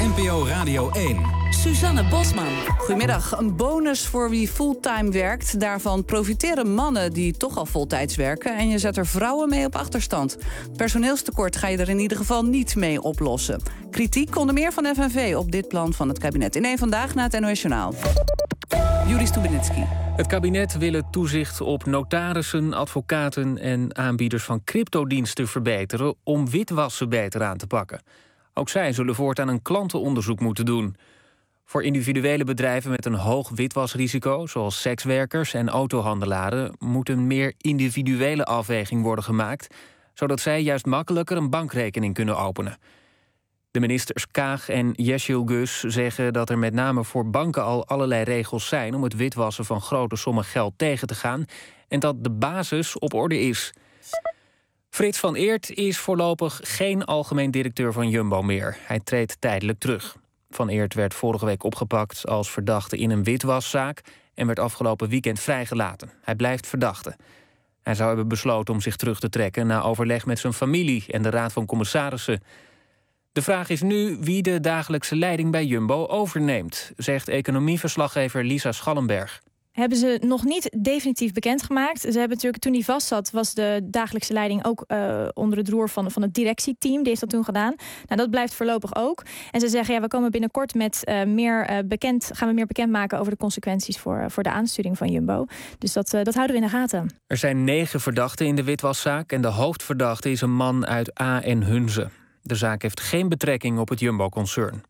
NPO Radio 1. Suzanne Bosman. Goedemiddag. Een bonus voor wie fulltime werkt. Daarvan profiteren mannen die toch al voltijds werken. En je zet er vrouwen mee op achterstand. Personeelstekort ga je er in ieder geval niet mee oplossen. Kritiek onder meer van FNV op dit plan van het kabinet. In één Vandaag na het NOS Journaal. Juri Stubenitski. Het kabinet wil het toezicht op notarissen, advocaten en aanbieders van cryptodiensten verbeteren om witwassen beter aan te pakken. Ook zij zullen voortaan een klantenonderzoek moeten doen. Voor individuele bedrijven met een hoog witwasrisico, zoals sekswerkers en autohandelaren, moet een meer individuele afweging worden gemaakt, zodat zij juist makkelijker een bankrekening kunnen openen. De ministers Kaag en Yeşilgöz zeggen dat er met name voor banken al allerlei regels zijn om het witwassen van grote sommen geld tegen te gaan en dat de basis op orde is. Frits van Eert is voorlopig geen algemeen directeur van Jumbo meer. Hij treedt tijdelijk terug. Van Eert werd vorige week opgepakt als verdachte in een witwaszaak en werd afgelopen weekend vrijgelaten. Hij blijft verdachte. Hij zou hebben besloten om zich terug te trekken na overleg met zijn familie en de Raad van Commissarissen. De vraag is nu wie de dagelijkse leiding bij Jumbo overneemt, zegt economieverslaggever Lisa Schallenberg. Hebben ze nog niet definitief bekendgemaakt. Ze hebben natuurlijk, toen hij vast zat, was de dagelijkse leiding ook onder het roer van het directieteam. Die heeft dat toen gedaan. Nou, dat blijft voorlopig ook. En ze zeggen, ja, we komen binnenkort met gaan we meer bekendmaken over de consequenties voor de aansturing van Jumbo. Dus dat houden we in de gaten. Er zijn 9 verdachten in de witwaszaak en de hoofdverdachte is een man uit A en Hunze. De zaak heeft geen betrekking op het Jumbo-concern.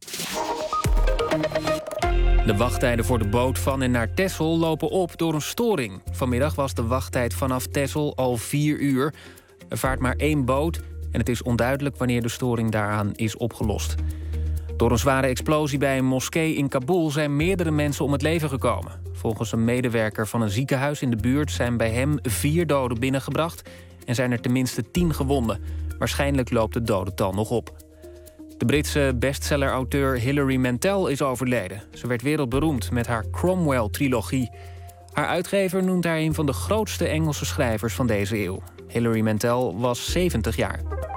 De wachttijden voor de boot van en naar Texel lopen op door een storing. Vanmiddag was de wachttijd vanaf Texel al 4 uur. Er vaart maar 1 boot en het is onduidelijk wanneer de storing daaraan is opgelost. Door een zware explosie bij een moskee in Kabul zijn meerdere mensen om het leven gekomen. Volgens een medewerker van een ziekenhuis in de buurt zijn bij hem 4 doden binnengebracht en zijn er tenminste 10 gewonden. Waarschijnlijk loopt het dodental nog op. De Britse bestseller-auteur Hilary Mantel is overleden. Ze werd wereldberoemd met haar Cromwell-trilogie. Haar uitgever noemt haar een van de grootste Engelse schrijvers van deze eeuw. Hilary Mantel was 70 jaar.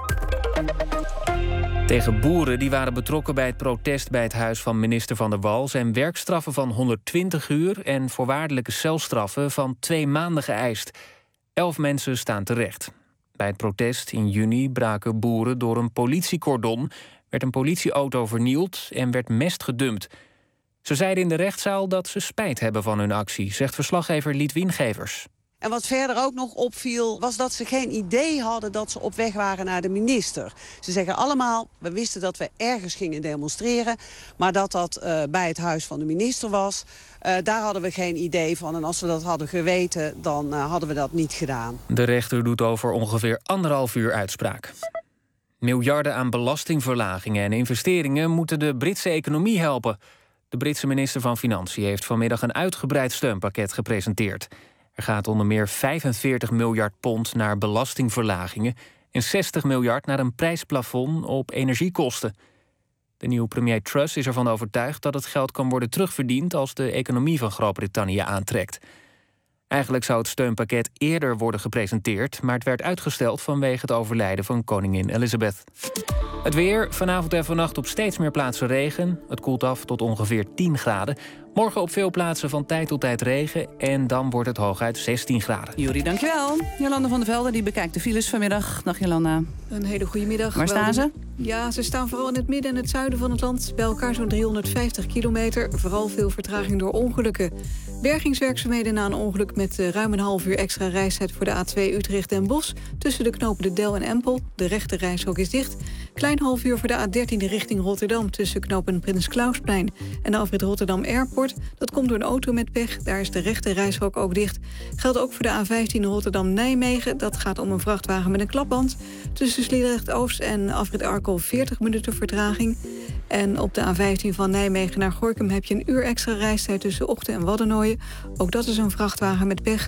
Tegen boeren die waren betrokken bij het protest bij het huis van minister Van der Wal zijn werkstraffen van 120 uur en voorwaardelijke celstraffen van 2 maanden geëist. 11 mensen staan terecht. Bij het protest in juni braken boeren door een politiecordon, werd een politieauto vernield en werd mest gedumpt. Ze zeiden in de rechtszaal dat ze spijt hebben van hun actie, zegt verslaggever Liet Wiengevers. En wat verder ook nog opviel, was dat ze geen idee hadden dat ze op weg waren naar de minister. Ze zeggen allemaal, we wisten dat we ergens gingen demonstreren, maar dat bij het huis van de minister was. Daar hadden we geen idee van. En als we dat hadden geweten, dan hadden we dat niet gedaan. De rechter doet over ongeveer 1,5 uur uitspraak. Miljarden aan belastingverlagingen en investeringen moeten de Britse economie helpen. De Britse minister van Financiën heeft vanmiddag een uitgebreid steunpakket gepresenteerd. Er gaat onder meer 45 miljard pond naar belastingverlagingen en 60 miljard naar een prijsplafond op energiekosten. De nieuwe premier Truss is ervan overtuigd dat het geld kan worden terugverdiend als de economie van Groot-Brittannië aantrekt. Eigenlijk zou het steunpakket eerder worden gepresenteerd, maar het werd uitgesteld vanwege het overlijden van koningin Elizabeth. Het weer, vanavond en vannacht op steeds meer plaatsen regen. Het koelt af tot ongeveer 10 graden. Morgen op veel plaatsen van tijd tot tijd regen en dan wordt het hooguit 16 graden. Juri, dankjewel. Jolanda van der Velde die bekijkt de files vanmiddag. Dag Jolanda. Een hele goede middag. Waar staan ze? Ja, ze staan vooral in het midden en het zuiden van het land. Bij elkaar zo'n 350 kilometer. Vooral veel vertraging door ongelukken. Bergingswerkzaamheden na een ongeluk met ruim een half uur extra reistijd voor de A2 Utrecht-Den Bosch. Tussen de knopen De Del en Empel. De rechte reishok is dicht. Klein half uur voor de A13 richting Rotterdam. Tussen knopen Prins Klausplein en de afrit Rotterdam Airport. Dat komt door een auto met pech. Daar is de rechte reishok ook dicht. Geldt ook voor de A15 Rotterdam-Nijmegen. Dat gaat om een vrachtwagen met een klapband. Tussen Sliedrecht-Oost en afrit Arkel 40 minuten vertraging. En op de A15 van Nijmegen naar Gorinchem heb je een uur extra reistijd tussen Ochten en Waddenooien. Ook dat is een vrachtwagen met pech.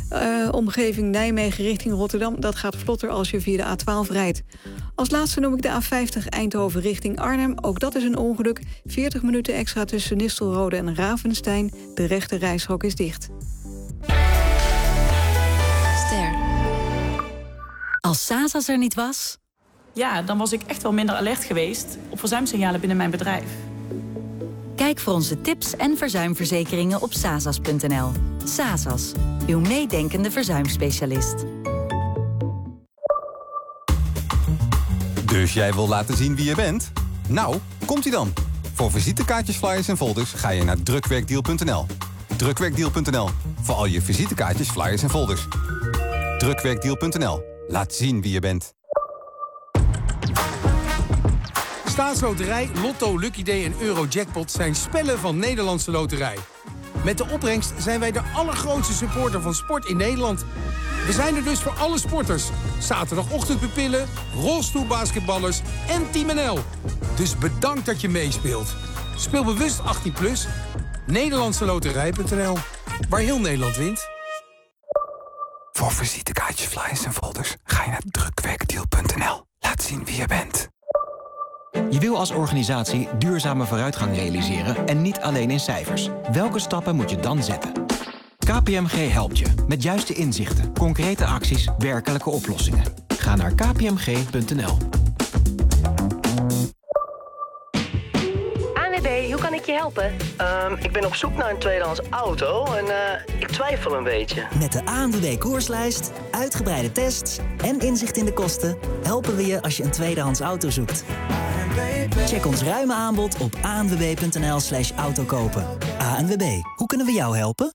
Omgeving Nijmegen richting Rotterdam, dat gaat vlotter als je via de A12 rijdt. Als laatste noem ik de A50 Eindhoven richting Arnhem. Ook dat is een ongeluk. 40 minuten extra tussen Nistelrode en Ravenstein. De rechte reishok is dicht. Ster. Als Sasas er niet was, ja, dan was ik echt wel minder alert geweest op verzuimsignalen binnen mijn bedrijf. Kijk voor onze tips en verzuimverzekeringen op sasas.nl. Sasas, uw meedenkende verzuimspecialist. Dus jij wil laten zien wie je bent? Nou, komt-ie dan. Voor visitekaartjes, flyers en folders ga je naar drukwerkdeal.nl. Drukwerkdeal.nl. Voor al je visitekaartjes, flyers en folders. Drukwerkdeal.nl. Laat zien wie je bent. Staatsloterij, Lotto, Lucky Day en Eurojackpot zijn spellen van Nederlandse Loterij. Met de opbrengst zijn wij de allergrootste supporter van sport in Nederland. We zijn er dus voor alle sporters. Zaterdagochtendpupillen, rolstoelbasketballers en Team NL. Dus bedankt dat je meespeelt. Speel bewust 18+. Nederlandseloterij.nl. Waar heel Nederland wint. Voor visitekaartjes, flyers en folders ga je naar drukwerkdeal.nl. Laat zien wie je bent. Je wil als organisatie duurzame vooruitgang realiseren en niet alleen in cijfers. Welke stappen moet je dan zetten? KPMG helpt je met juiste inzichten, concrete acties, werkelijke oplossingen. Ga naar kpmg.nl. ANWB, hoe kan ik je helpen? Ik ben op zoek naar een tweedehands auto en ik twijfel een beetje. Met de ANWB koerslijst, uitgebreide tests en inzicht in de kosten helpen we je als je een tweedehands auto zoekt. Check ons ruime aanbod op anwb.nl/autokopen. ANWB, hoe kunnen we jou helpen?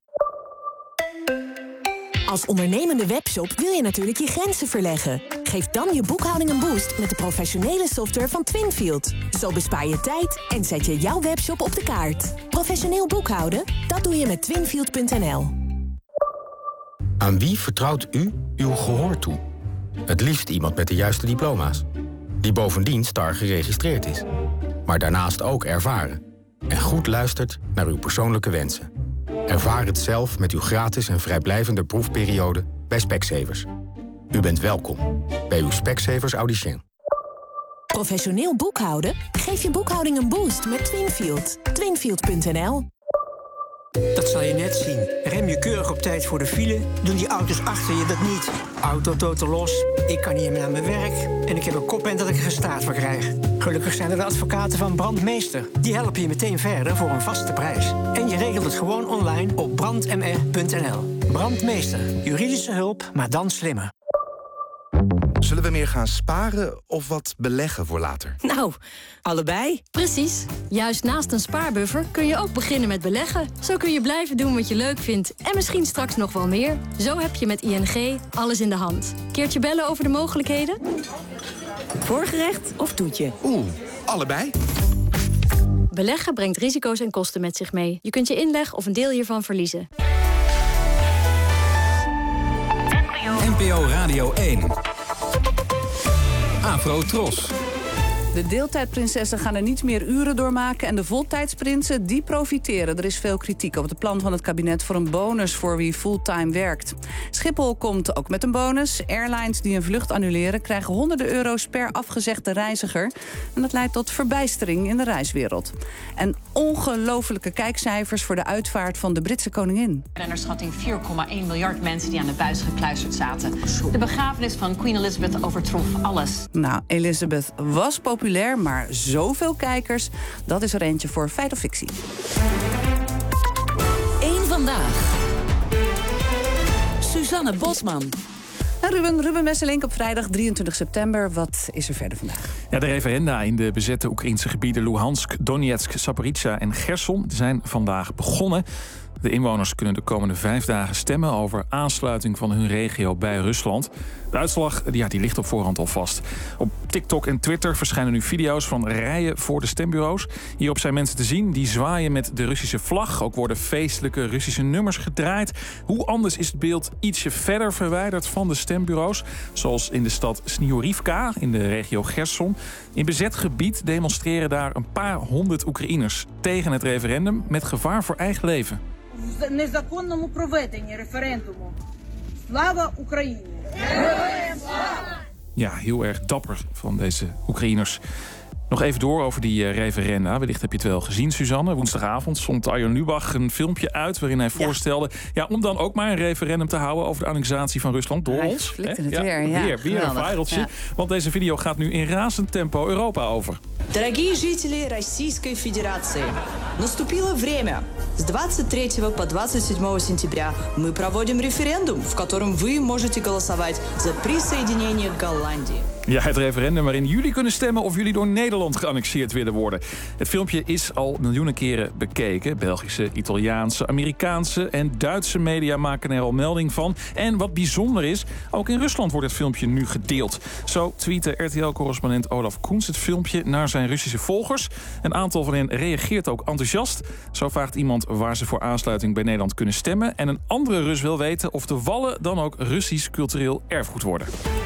Als ondernemende webshop wil je natuurlijk je grenzen verleggen. Geef dan je boekhouding een boost met de professionele software van Twinfield. Zo bespaar je tijd en zet je jouw webshop op de kaart. Professioneel boekhouden? Dat doe je met Twinfield.nl. Aan wie vertrouwt u uw gehoor toe? Het liefst iemand met de juiste diploma's. Die bovendien STAR geregistreerd is. Maar daarnaast ook ervaren. En goed luistert naar uw persoonlijke wensen. Ervaar het zelf met uw gratis en vrijblijvende proefperiode bij Specsavers. U bent welkom bij uw Specsavers Audicien. Professioneel boekhouden? Geef je boekhouding een boost met Twinfield. Twinfield.nl. Dat zal je net zien. Rem je keurig op tijd voor de file, doen die auto's achter je dat niet. Auto totaal los, ik kan niet meer naar mijn werk en ik heb een kopend dat ik er gestaat voor krijg. Gelukkig zijn er de advocaten van Brandmeester. Die helpen je meteen verder voor een vaste prijs. En je regelt het gewoon online op brandmr.nl. Brandmeester, juridische hulp, maar dan slimmer. Zullen we meer gaan sparen of wat beleggen voor later? Nou, allebei. Precies. Juist naast een spaarbuffer kun je ook beginnen met beleggen. Zo kun je blijven doen wat je leuk vindt en misschien straks nog wel meer. Zo heb je met ING alles in de hand. Keertje bellen over de mogelijkheden? Voorgerecht of toetje? Allebei. Beleggen brengt risico's en kosten met zich mee. Je kunt je inleg of een deel hiervan verliezen. NPO Radio 1. Afro Tros. De deeltijdprinsessen gaan er niet meer uren doormaken en de voltijdsprinsen die profiteren. Er is veel kritiek op het plan van het kabinet voor een bonus voor wie fulltime werkt. Schiphol komt ook met een bonus. Airlines die een vlucht annuleren krijgen honderden euro's per afgezegde reiziger. En dat leidt tot verbijstering in de reiswereld. En ongelofelijke kijkcijfers voor de uitvaart van de Britse koningin. En naar schatting 4,1 miljard mensen die aan de buis gekluisterd zaten. De begrafenis van Queen Elizabeth overtrof alles. Nou, Elizabeth was populair, maar zoveel kijkers, dat is er eentje voor Feit of Fictie. Eén vandaag. Suzanne Bosman. En Ruben Wesselink op vrijdag 23 september. Wat is er verder vandaag? Ja, de referenda in de bezette Oekraïnse gebieden Luhansk, Donetsk, Zaporizhzhia en Gerson zijn vandaag begonnen. De inwoners kunnen de komende 5 dagen stemmen over aansluiting van hun regio bij Rusland. De uitslag die ligt op voorhand al vast. Op TikTok en Twitter verschijnen nu video's van rijen voor de stembureaus. Hierop zijn mensen te zien die zwaaien met de Russische vlag. Ook worden feestelijke Russische nummers gedraaid. Hoe anders is het beeld ietsje verder verwijderd van de stembureaus? Zoals in de stad Sniorivka in de regio Gerson. In bezet gebied demonstreren daar een paar honderd Oekraïners tegen het referendum met gevaar voor eigen leven. Незаконному проведенні референдуму. Слава Україні! Героям слава! Ja, heel erg dapper van deze Oekraïners. Nog even door over die referenda. Wellicht heb je het wel gezien, Suzanne. Woensdagavond zond Arjen Lubach een filmpje uit waarin hij voorstelde om dan ook maar een referendum te houden over de annexatie van Rusland door ons. Weer een viraltje. Ja. Want deze video gaat nu in razend tempo Europa over. Дорогие жители Российской Федерации, наступило время. С 23 по 27 сентября мы проводим референдум, в котором вы можете голосовать за присоединение к Голландии. Ja, het referendum waarin jullie kunnen stemmen of jullie door Nederland geannexeerd willen worden. Het filmpje is al miljoenen keren bekeken. Belgische, Italiaanse, Amerikaanse en Duitse media maken er al melding van. En wat bijzonder is, ook in Rusland wordt het filmpje nu gedeeld. Zo tweette RTL-correspondent Olaf Koens het filmpje naar zijn Russische volgers. Een aantal van hen reageert ook enthousiast. Zo vraagt iemand waar ze voor aansluiting bij Nederland kunnen stemmen. En een andere Rus wil weten of de Wallen dan ook Russisch cultureel erfgoed worden.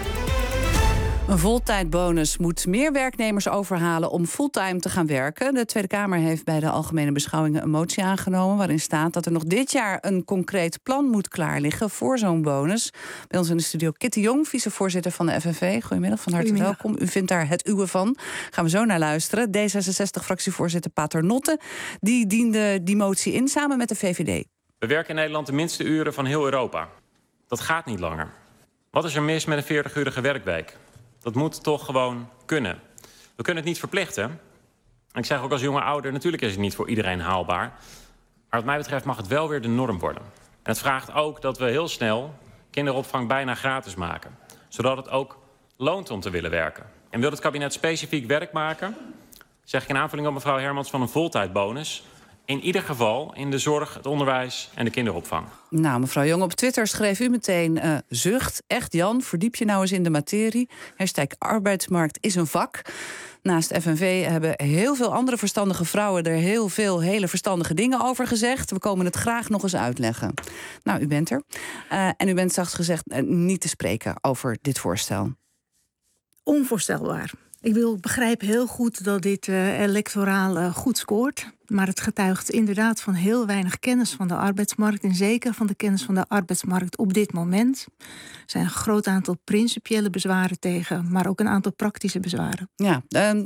Een voltijdbonus moet meer werknemers overhalen om fulltime te gaan werken. De Tweede Kamer heeft bij de algemene beschouwingen een motie aangenomen waarin staat dat er nog dit jaar een concreet plan moet klaarliggen voor zo'n bonus. Bij ons in de studio Kitty Jong, vicevoorzitter van de FNV. Goedemiddag, van harte welkom. U vindt daar het uwe van. Gaan we zo naar luisteren. D66-fractievoorzitter Paternotte, die diende die motie in samen met de VVD. We werken in Nederland de minste uren van heel Europa. Dat gaat niet langer. Wat is er mis met een 40-urige werkweek? Dat moet toch gewoon kunnen. We kunnen het niet verplichten. En ik zeg ook als jonge ouder, natuurlijk is het niet voor iedereen haalbaar. Maar wat mij betreft mag het wel weer de norm worden. En het vraagt ook dat we heel snel kinderopvang bijna gratis maken. Zodat het ook loont om te willen werken. En wil het kabinet specifiek werk maken, zeg ik in aanvulling op mevrouw Hermans, van een voltijdbonus. In ieder geval in de zorg, het onderwijs en de kinderopvang. Nou, mevrouw Jong, op Twitter schreef u meteen zucht. Echt Jan, verdiep je nou eens in de materie. #arbeidsmarkt is een vak. Naast FNV hebben heel veel andere verstandige vrouwen er heel veel hele verstandige dingen over gezegd. We komen het graag nog eens uitleggen. Nou, u bent er. En u bent zachts gezegd niet te spreken over dit voorstel. Onvoorstelbaar. Ik begrijp heel goed dat dit electoraal goed scoort. Maar het getuigt inderdaad van heel weinig kennis van de arbeidsmarkt. En zeker van de kennis van de arbeidsmarkt op dit moment. Er zijn een groot aantal principiële bezwaren tegen, maar ook een aantal praktische bezwaren. Ja,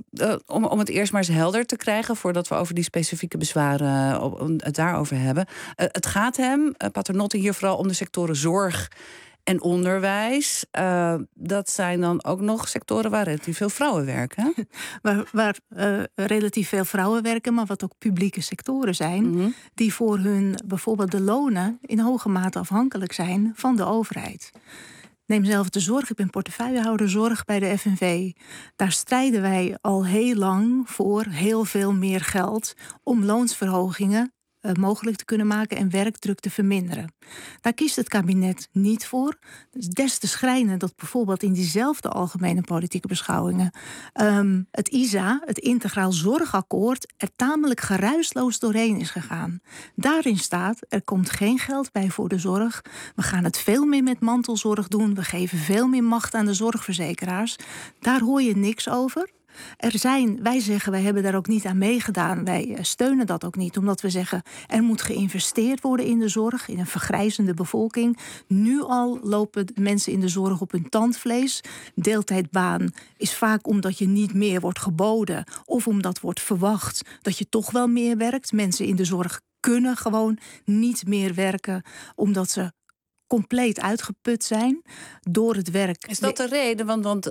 om het eerst maar eens helder te krijgen, voordat we over die specifieke bezwaren het daarover hebben. Het gaat hem, Paternotte, hier vooral om de sectoren zorg en onderwijs. Dat zijn dan ook nog sectoren waar relatief veel vrouwen werken. Waar relatief veel vrouwen werken, maar wat ook publieke sectoren zijn, die voor hun bijvoorbeeld de lonen in hoge mate afhankelijk zijn van de overheid. Neem zelf de zorg. Ik ben portefeuillehouder zorg bij de FNV. Daar strijden wij al heel lang voor heel veel meer geld om loonsverhogingen mogelijk te kunnen maken en werkdruk te verminderen. Daar kiest het kabinet niet voor. Het is des te schrijnend dat bijvoorbeeld in diezelfde algemene politieke beschouwingen het IZA, het Integraal Zorgakkoord, er tamelijk geruisloos doorheen is gegaan. Daarin staat, er komt geen geld bij voor de zorg. We gaan het veel meer met mantelzorg doen. We geven veel meer macht aan de zorgverzekeraars. Daar hoor je niks over. Wij zeggen, wij hebben daar ook niet aan meegedaan. Wij steunen dat ook niet, omdat we zeggen, er moet geïnvesteerd worden in de zorg, in een vergrijzende bevolking. Nu al lopen mensen in de zorg op hun tandvlees. Deeltijdbaan is vaak omdat je niet meer wordt geboden of omdat wordt verwacht dat je toch wel meer werkt. Mensen in de zorg kunnen gewoon niet meer werken omdat ze compleet uitgeput zijn door het werk. Is dat de reden? Want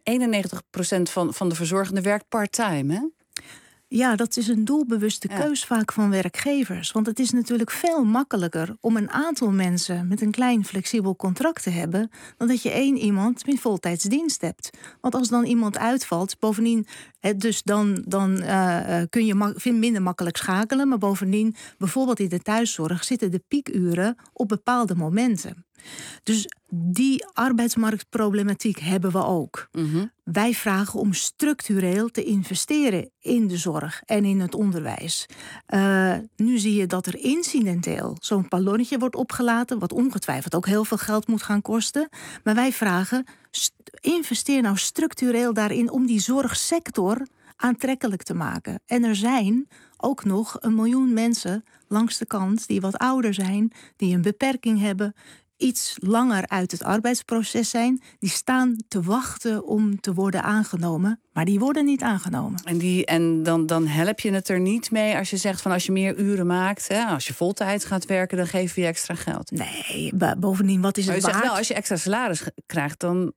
91% van de verzorgenden werkt part-time, hè? Ja, dat is een doelbewuste keus vaak van werkgevers. Want het is natuurlijk veel makkelijker om een aantal mensen met een klein flexibel contract te hebben, dan dat je één iemand met voltijdsdienst hebt. Want als dan iemand uitvalt, bovendien, dus dan kun je minder makkelijk schakelen. Maar bovendien, bijvoorbeeld in de thuiszorg, zitten de piekuren op bepaalde momenten. Dus die arbeidsmarktproblematiek hebben we ook. Wij vragen om structureel te investeren in de zorg en in het onderwijs. Nu zie je dat er incidenteel zo'n ballonnetje wordt opgelaten, wat ongetwijfeld ook heel veel geld moet gaan kosten. Maar wij vragen, investeer nou structureel daarin om die zorgsector aantrekkelijk te maken. En er zijn ook nog 1 miljoen mensen langs de kant die wat ouder zijn, die een beperking hebben. iets langer uit het arbeidsproces zijn, die staan te wachten om te worden aangenomen, maar die worden niet aangenomen. En dan help je het er niet mee als je zegt van als je meer uren maakt, hè, als je voltijds gaat werken, dan geven we je extra geld. Nee, bovendien, wat is het waard? Maar je zegt wel, als je extra salaris krijgt, dan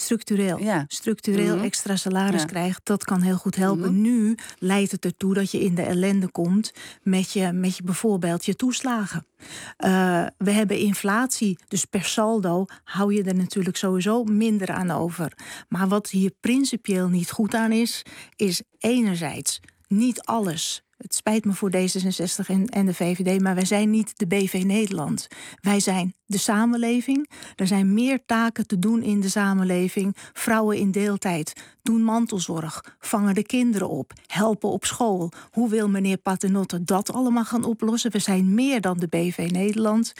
Structureel extra salaris krijgt, dat kan heel goed helpen. Nu leidt het ertoe dat je in de ellende komt met je bijvoorbeeld je toeslagen. We hebben inflatie, dus per saldo hou je er natuurlijk sowieso minder aan over. Maar wat hier principieel niet goed aan is enerzijds niet alles. Het spijt me voor D66 en de VVD, maar wij zijn niet de BV Nederland. Wij zijn de samenleving. Er zijn meer taken te doen in de samenleving. Vrouwen in deeltijd doen mantelzorg, vangen de kinderen op, helpen op school. Hoe wil meneer Paternotte dat allemaal gaan oplossen? We zijn meer dan de BV Nederland.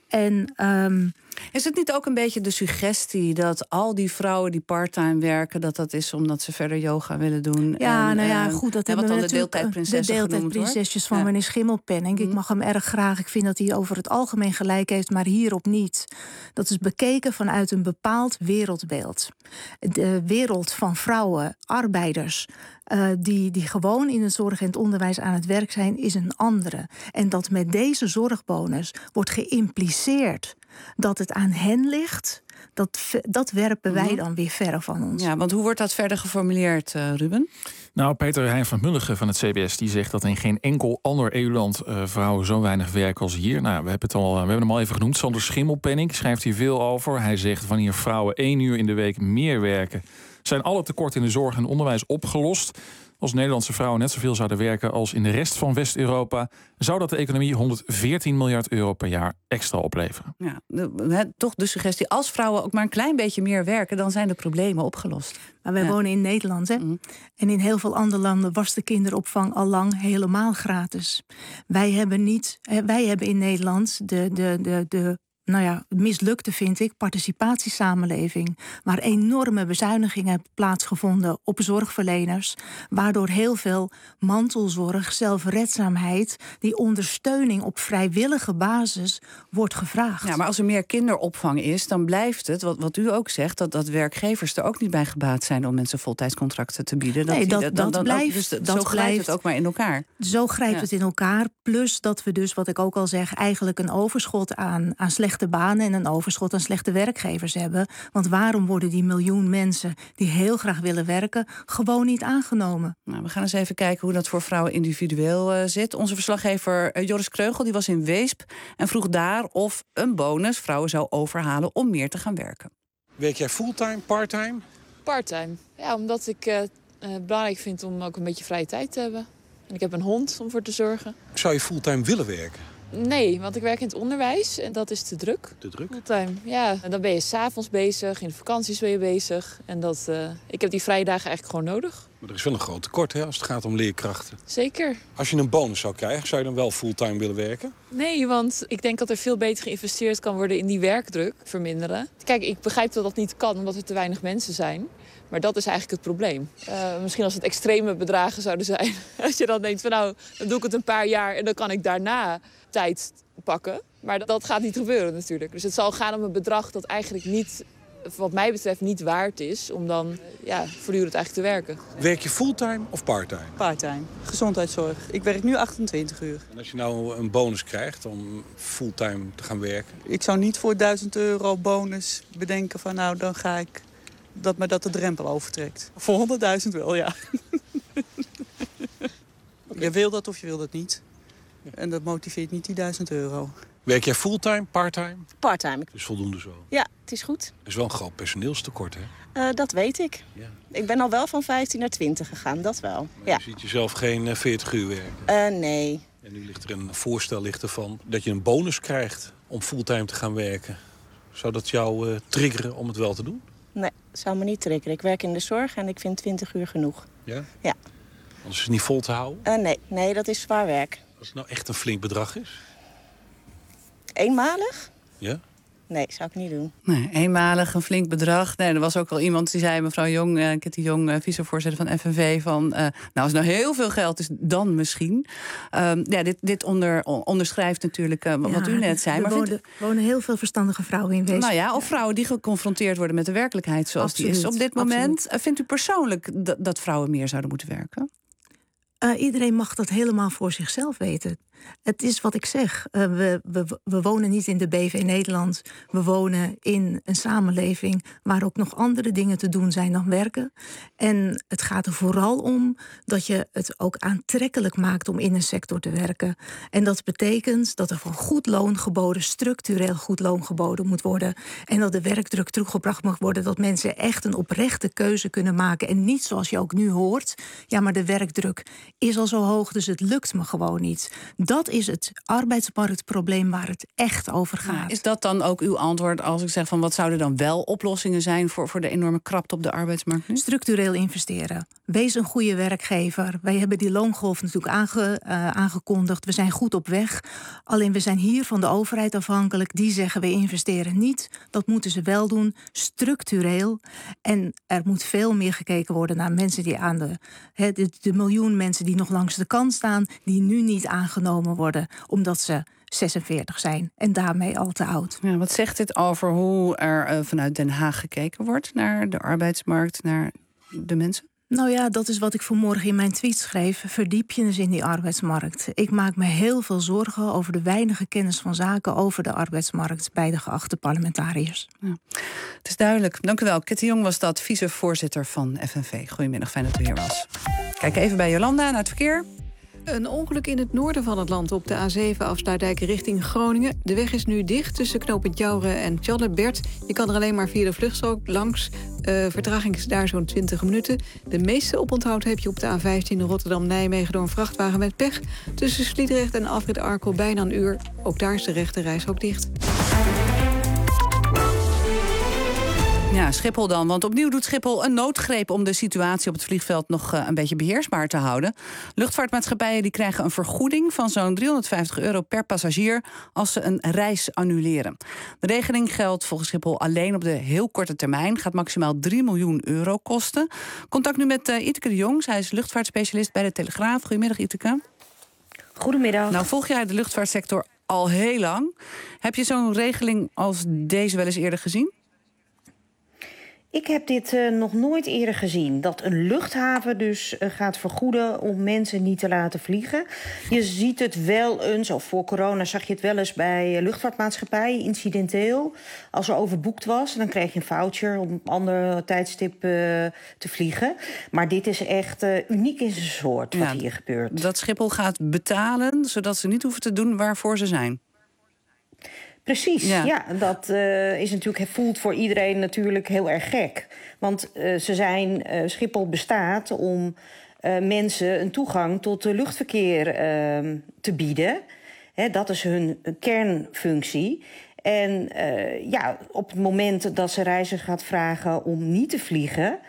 En is het niet ook een beetje de suggestie dat al die vrouwen die parttime werken, dat is omdat ze verder yoga willen doen? Ja, goed, dat hebben we de natuurlijk deeltijdprinsessen de deeltijdprinsesjes van meneer Schimmelpenninck. Ik mag hem erg graag. Ik vind dat hij over het algemeen gelijk heeft, maar hierop niet. Dat is bekeken vanuit een bepaald wereldbeeld. De wereld van vrouwen, arbeiders, die gewoon in de zorg en het onderwijs aan het werk zijn, is een andere. En dat met deze zorgbonus wordt geïmpliceerd dat het aan hen ligt, dat werpen wij dan weer verre van ons. Ja, want hoe wordt dat verder geformuleerd, Ruben? Nou, Peter Hein van Mulligen van het CBS die zegt dat in geen enkel ander EU-land vrouwen zo weinig werken als hier. Nou, we hebben hem al even genoemd. Sander Schimmelpenninck schrijft hier veel over. Hij zegt wanneer vrouwen 1 uur in de week meer werken, zijn alle tekorten in de zorg en onderwijs opgelost. Als Nederlandse vrouwen net zoveel zouden werken als in de rest van West-Europa, zou dat de economie 114 miljard euro per jaar extra opleveren. Ja, toch de suggestie, als vrouwen ook maar een klein beetje meer werken, dan zijn de problemen opgelost. Maar wij wonen in Nederland, hè? En in heel veel andere landen was de kinderopvang al lang helemaal gratis. Wij hebben in Nederland de mislukte, vind ik, participatiesamenleving, waar enorme bezuinigingen hebben plaatsgevonden op zorgverleners, waardoor heel veel mantelzorg, zelfredzaamheid, die ondersteuning op vrijwillige basis wordt gevraagd. Ja, maar als er meer kinderopvang is, dan blijft het, wat u ook zegt, dat werkgevers er ook niet bij gebaat zijn om mensen voltijdscontracten te bieden. Dat blijft. Zo grijpt het ook maar in elkaar. Zo grijpt het in elkaar, plus dat we dus, wat ik ook al zeg, eigenlijk een overschot aan slechte banen en een overschot aan slechte werkgevers hebben. Want waarom worden die miljoen mensen die heel graag willen werken gewoon niet aangenomen? Nou, we gaan eens even kijken hoe dat voor vrouwen individueel zit. Onze verslaggever Joris Kreugel die was in Weesp en vroeg daar of een bonus vrouwen zou overhalen om meer te gaan werken. Werk jij fulltime, parttime? Parttime. Ja, omdat ik het belangrijk vind om ook een beetje vrije tijd te hebben. En ik heb een hond om voor te zorgen. Zou je fulltime willen werken? Nee, want ik werk in het onderwijs en dat is te druk. Te druk? Fulltime, ja. En dan ben je 's avonds bezig, in de vakanties ben je bezig. En ik heb die vrije dagen eigenlijk gewoon nodig. Maar er is wel een groot tekort hè, als het gaat om leerkrachten. Zeker. Als je een bonus zou krijgen, zou je dan wel fulltime willen werken? Nee, want ik denk dat er veel beter geïnvesteerd kan worden in die werkdruk verminderen. Kijk, ik begrijp dat dat niet kan omdat er te weinig mensen zijn. Maar dat is eigenlijk het probleem. Misschien als het extreme bedragen zouden zijn. Als je dan denkt van nou, dan doe ik het een paar jaar en dan kan ik daarna tijd pakken. Maar dat gaat niet gebeuren natuurlijk. Dus het zal gaan om een bedrag dat eigenlijk niet, wat mij betreft, niet waard is om dan voortdurend eigenlijk te werken. Werk je fulltime of parttime? Parttime, gezondheidszorg. Ik werk nu 28 uur. En als je nou een bonus krijgt om fulltime te gaan werken? Ik zou niet voor €1000 bonus bedenken van nou, dan ga ik dat de drempel overtrekt. Voor 100.000 wel, ja. Okay. Je wil dat of je wil dat niet. Ja. En dat motiveert niet die €1000. Werk jij fulltime, parttime? Parttime. Dus voldoende zo? Ja, het is goed. Er is wel een groot personeelstekort, hè? Dat weet ik. Ja. Ik ben al wel van 15 naar 20 gegaan, dat wel. Maar je ziet jezelf geen 40 uur werken? Nee. En nu ligt er een voorstel ervan dat je een bonus krijgt om fulltime te gaan werken. Zou dat jou triggeren om het wel te doen? Nee, zou me niet triggeren. Ik werk in de zorg en ik vind 20 uur genoeg. Ja? Ja. Anders is het niet vol te houden? Nee, dat is zwaar werk. Als het nou echt een flink bedrag is? Eenmalig? Ja. Nee, zou ik niet doen. Nee, eenmalig een flink bedrag. Nee, er was ook wel iemand die zei, mevrouw Jong, Kitty Jong, vicevoorzitter van FNV, van nou, als nou heel veel geld is, dan misschien. Dit onderschrijft natuurlijk wat u net zei. Er wonen heel veel verstandige vrouwen in Weesp. Nou ja, of vrouwen die geconfronteerd worden met de werkelijkheid zoals die is op dit moment. Vindt u persoonlijk dat vrouwen meer zouden moeten werken? Iedereen mag dat helemaal voor zichzelf weten. Het is wat ik zeg. We wonen niet in de BV Nederland. We wonen in een samenleving waar ook nog andere dingen te doen zijn dan werken. En het gaat er vooral om dat je het ook aantrekkelijk maakt om in een sector te werken. En dat betekent dat er van goed loon geboden, structureel goed loon geboden moet worden. En dat de werkdruk teruggebracht mag worden. Dat mensen echt een oprechte keuze kunnen maken. En niet zoals je ook nu hoort. Ja, maar de werkdruk is al zo hoog, dus het lukt me gewoon niet. Dat is het arbeidsmarktprobleem waar het echt over gaat. Ja, is dat dan ook uw antwoord als ik zeg van wat zouden dan wel oplossingen zijn voor de enorme krapte op de arbeidsmarkt nu? Structureel investeren. Wees een goede werkgever. Wij hebben die loongolf natuurlijk aangekondigd. We zijn goed op weg. Alleen we zijn hier van de overheid afhankelijk. Die zeggen we investeren niet. Dat moeten ze wel doen. Structureel. En er moet veel meer gekeken worden naar mensen die aan de miljoen mensen die nog langs de kant staan, die nu niet aangenomen worden omdat ze 46 zijn en daarmee al te oud. Ja, wat zegt dit over hoe er vanuit Den Haag gekeken wordt naar de arbeidsmarkt, naar de mensen? Nou ja, dat is wat ik vanmorgen in mijn tweet schreef. Verdiep je eens in die arbeidsmarkt. Ik maak me heel veel zorgen over de weinige kennis van zaken over de arbeidsmarkt bij de geachte parlementariërs. Ja. Het is duidelijk. Dank u wel. Kitty Jong was dat, vicevoorzitter van FNV. Goedemiddag, fijn dat u hier was. Kijk even bij Jolanda naar het verkeer. Een ongeluk in het noorden van het land op de A7 Afsluitdijk richting Groningen. De weg is nu dicht tussen knooppunt Jouren en Tjallebert. Je kan er alleen maar via de vluchtstrook langs. Vertraging is daar zo'n 20 minuten. De meeste oponthoud heb je op de A15 Rotterdam-Nijmegen door een vrachtwagen met pech. Tussen Sliedrecht en Afrit Arkel bijna een uur. Ook daar is de rechte reishok dicht. Ja, Schiphol dan. Want opnieuw doet Schiphol een noodgreep om de situatie op het vliegveld nog een beetje beheersbaar te houden. Luchtvaartmaatschappijen die krijgen een vergoeding van zo'n €350 per passagier als ze een reis annuleren. De regeling geldt volgens Schiphol alleen op de heel korte termijn. Gaat maximaal €3 miljoen kosten. Contact nu met Iteke de Jong. Zij is luchtvaartspecialist bij de Telegraaf. Goedemiddag, Iteke. Goedemiddag. Nou, volg jij de luchtvaartsector al heel lang. Heb je zo'n regeling als deze wel eens eerder gezien? Ik heb dit nog nooit eerder gezien. Dat een luchthaven dus gaat vergoeden om mensen niet te laten vliegen. Je ziet het wel eens, of voor corona zag je het wel eens bij luchtvaartmaatschappijen, incidenteel. Als er overboekt was, dan kreeg je een voucher om op ander tijdstip te vliegen. Maar dit is echt uniek in zijn soort wat hier gebeurt. Dat Schiphol gaat betalen, zodat ze niet hoeven te doen waarvoor ze zijn. Precies, ja. Dat is natuurlijk, voelt voor iedereen natuurlijk heel erg gek. Want Schiphol bestaat om mensen een toegang tot de luchtverkeer te bieden. Dat is hun kernfunctie. En op het moment dat ze reizigers gaat vragen om niet te vliegen,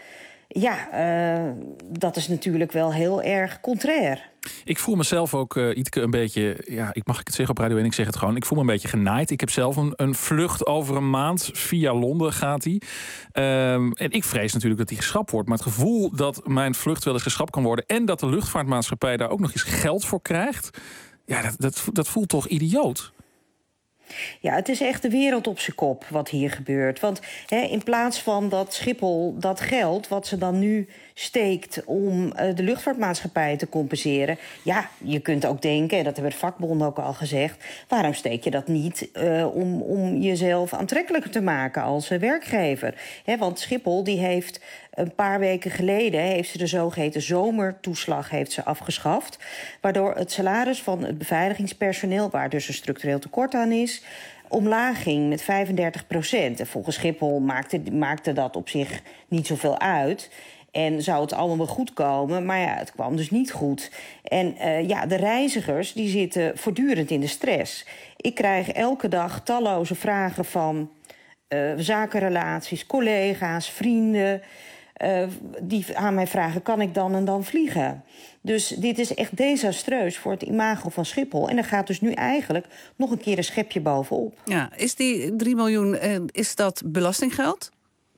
dat is natuurlijk wel heel erg contrair. Ik voel mezelf ook Iteke een beetje, ik mag het zeggen op Radio 1, ik zeg het gewoon, ik voel me een beetje genaaid. Ik heb zelf een vlucht over een maand, via Londen gaat die. En ik vrees natuurlijk dat die geschrapt wordt. Maar het gevoel dat mijn vlucht wel eens geschrapt kan worden en dat de luchtvaartmaatschappij daar ook nog eens geld voor krijgt, dat voelt toch idioot? Ja, het is echt de wereld op zijn kop wat hier gebeurt. Want in plaats van dat Schiphol dat geld wat ze dan nu steekt om de luchtvaartmaatschappij te compenseren, je kunt ook denken, en dat hebben de vakbonden ook al gezegd, waarom steek je dat niet om jezelf aantrekkelijker te maken als werkgever? Want Schiphol die heeft een paar weken geleden de zogeheten zomertoeslag afgeschaft, waardoor het salaris van het beveiligingspersoneel, waar dus een structureel tekort aan is, omlaag ging met 35%. En volgens Schiphol maakte dat op zich niet zoveel uit. En zou het allemaal wel goed komen, maar het kwam dus niet goed. En de reizigers die zitten voortdurend in de stress. Ik krijg elke dag talloze vragen van zakenrelaties, collega's, vrienden, die aan mij vragen, kan ik dan en dan vliegen? Dus dit is echt desastreus voor het imago van Schiphol. En er gaat dus nu eigenlijk nog een keer een schepje bovenop. Ja, is die 3 miljoen, is dat belastinggeld?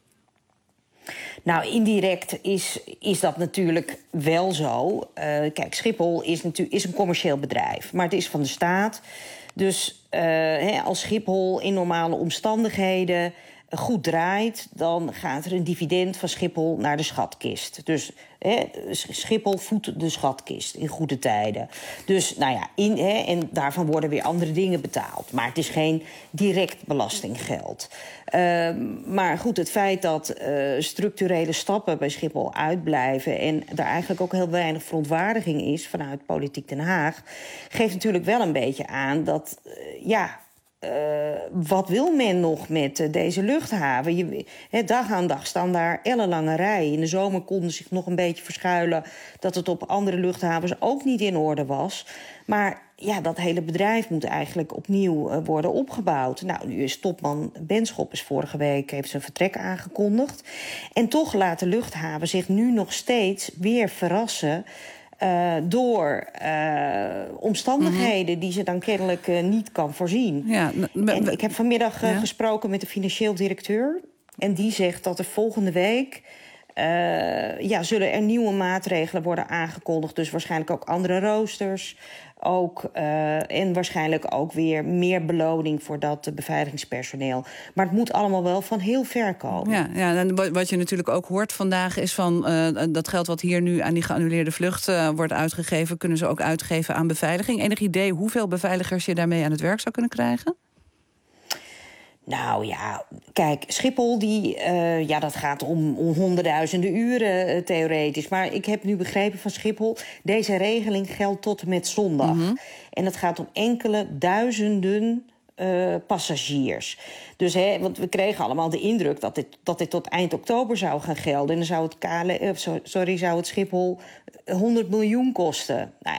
Nou, indirect is dat natuurlijk wel zo. Kijk, Schiphol is een commercieel bedrijf, maar het is van de staat. Dus als Schiphol in normale omstandigheden goed draait, dan gaat er een dividend van Schiphol naar de schatkist. Dus Schiphol voedt de schatkist in goede tijden. Dus nou ja, en daarvan worden weer andere dingen betaald. Maar het is geen direct belastinggeld. Maar goed, het feit dat structurele stappen bij Schiphol uitblijven en er eigenlijk ook heel weinig verontwaardiging is vanuit Politiek Den Haag, geeft natuurlijk wel een beetje aan dat wat wil men nog met deze luchthaven? Dag aan dag staan daar ellenlange rijen. In de zomer konden zich nog een beetje verschuilen dat het op andere luchthavens ook niet in orde was. Maar ja, dat hele bedrijf moet eigenlijk opnieuw worden opgebouwd. Nou, nu is topman Benschop vorige week heeft zijn vertrek aangekondigd. En toch laat de luchthaven zich nu nog steeds weer verrassen door omstandigheden die ze dan kennelijk niet kan voorzien. Ja, en ik heb vanmiddag gesproken met de financieel directeur. En die zegt dat er volgende week zullen er nieuwe maatregelen worden aangekondigd. Dus waarschijnlijk ook andere roosters. En waarschijnlijk ook weer meer beloning voor dat beveiligingspersoneel. Maar het moet allemaal wel van heel ver komen. Ja, en wat je natuurlijk ook hoort vandaag is van dat geld wat hier nu aan die geannuleerde vlucht wordt uitgegeven, kunnen ze ook uitgeven aan beveiliging. Enig idee hoeveel beveiligers je daarmee aan het werk zou kunnen krijgen? Nou ja, kijk, Schiphol, dat gaat om honderdduizenden uren theoretisch. Maar ik heb nu begrepen van Schiphol, deze regeling geldt tot en met zondag. Mm-hmm. En het gaat om enkele duizenden passagiers. Dus want we kregen allemaal de indruk dat dit tot eind oktober zou gaan gelden. En dan zou het Schiphol 100 miljoen kosten. Nou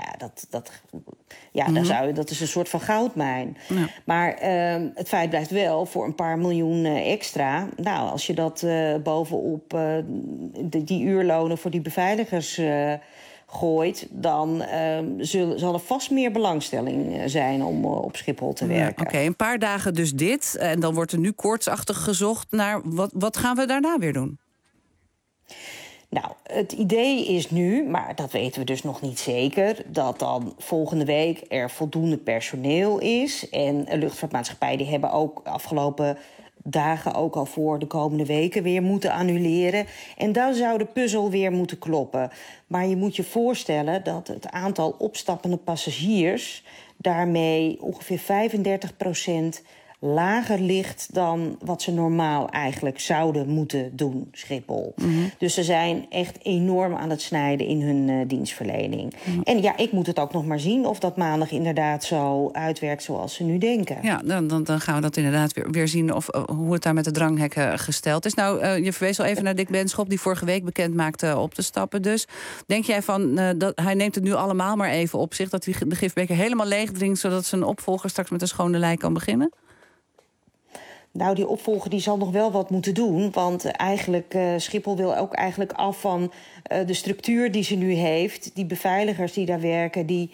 ja, dat is een soort van goudmijn. Ja. Maar het feit blijft wel, voor een paar miljoen extra. Nou, als je dat bovenop die uurlonen voor die beveiligers gooit, dan zal er vast meer belangstelling zijn om op Schiphol te werken. Oké, een paar dagen dus dit. En dan wordt er nu koortsachtig gezocht naar wat gaan we daarna weer doen? Nou, het idee is nu, maar dat weten we dus nog niet zeker, dat dan volgende week er voldoende personeel is. En luchtvaartmaatschappijen die hebben ook afgelopen dagen ook al voor de komende weken weer moeten annuleren. En dan zou de puzzel weer moeten kloppen. Maar je moet je voorstellen dat het aantal opstappende passagiers daarmee ongeveer 35% lager ligt dan wat ze normaal eigenlijk zouden moeten doen, Schiphol. Mm-hmm. Dus ze zijn echt enorm aan het snijden in hun dienstverlening. Mm-hmm. En ja, ik moet het ook nog maar zien of dat maandag inderdaad zo uitwerkt zoals ze nu denken. Ja, dan gaan we dat inderdaad weer zien of hoe het daar met de dranghekken gesteld is. Nou, je verwees al even naar Dick Benschop, die vorige week bekend maakte op te stappen. Dus denk jij van, dat hij neemt het nu allemaal maar even op zich, dat hij de gifbeker helemaal leeg drinkt, zodat zijn opvolger straks met een schone lei kan beginnen? Nou, die opvolger die zal nog wel wat moeten doen. Want eigenlijk, Schiphol wil ook eigenlijk af van de structuur die ze nu heeft. Die beveiligers die daar werken, die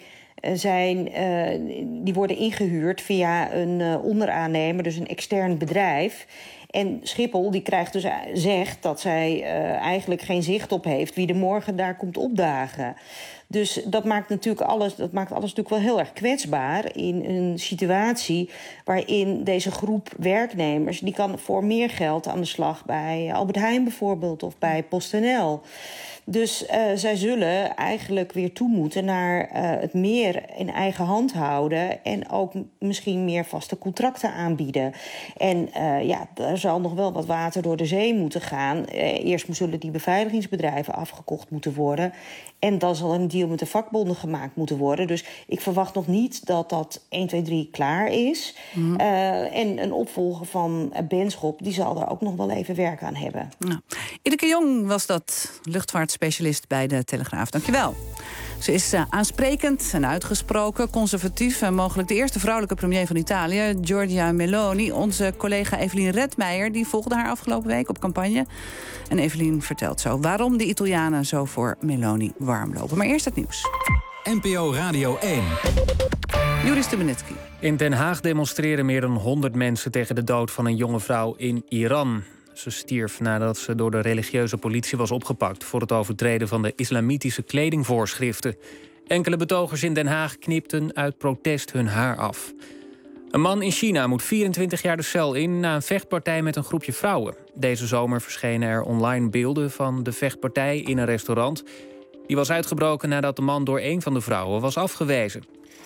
worden ingehuurd via een onderaannemer, dus een extern bedrijf. En Schiphol die zegt dat zij eigenlijk geen zicht op heeft wie er morgen daar komt opdagen. Dus dat maakt alles natuurlijk wel heel erg kwetsbaar in een situatie waarin deze groep werknemers, die kan voor meer geld aan de slag bij Albert Heijn bijvoorbeeld of bij PostNL. Dus zij zullen eigenlijk weer toe moeten naar het meer in eigen hand houden en ook misschien meer vaste contracten aanbieden. En er zal nog wel wat water door de zee moeten gaan. Eerst zullen die beveiligingsbedrijven afgekocht moeten worden. En dan zal een deal met de vakbonden gemaakt moeten worden. Dus ik verwacht nog niet dat dat 1, 2, 3 klaar is. Mm. En een opvolger van Benschop, die zal er ook nog wel even werk aan hebben. Nou, Ineke Jong was dat, luchtvaartspecialist bij de Telegraaf. Dankjewel. Ze is aansprekend en uitgesproken, conservatief en mogelijk de eerste vrouwelijke premier van Italië, Giorgia Meloni. Onze collega Evelien Redmeijer die volgde haar afgelopen week op campagne. En Evelien vertelt zo waarom de Italianen zo voor Meloni warm lopen. Maar eerst het nieuws. NPO Radio 1. Joris Stubenitski. In Den Haag demonstreren meer dan 100 mensen tegen de dood van een jonge vrouw in Iran. Ze stierf nadat ze door de religieuze politie was opgepakt voor het overtreden van de islamitische kledingvoorschriften. Enkele betogers in Den Haag knipten uit protest hun haar af. Een man in China moet 24 jaar de cel in na een vechtpartij met een groepje vrouwen. Deze zomer verschenen er online beelden van de vechtpartij in een restaurant. Die was uitgebroken nadat de man door een van de vrouwen was afgewezen.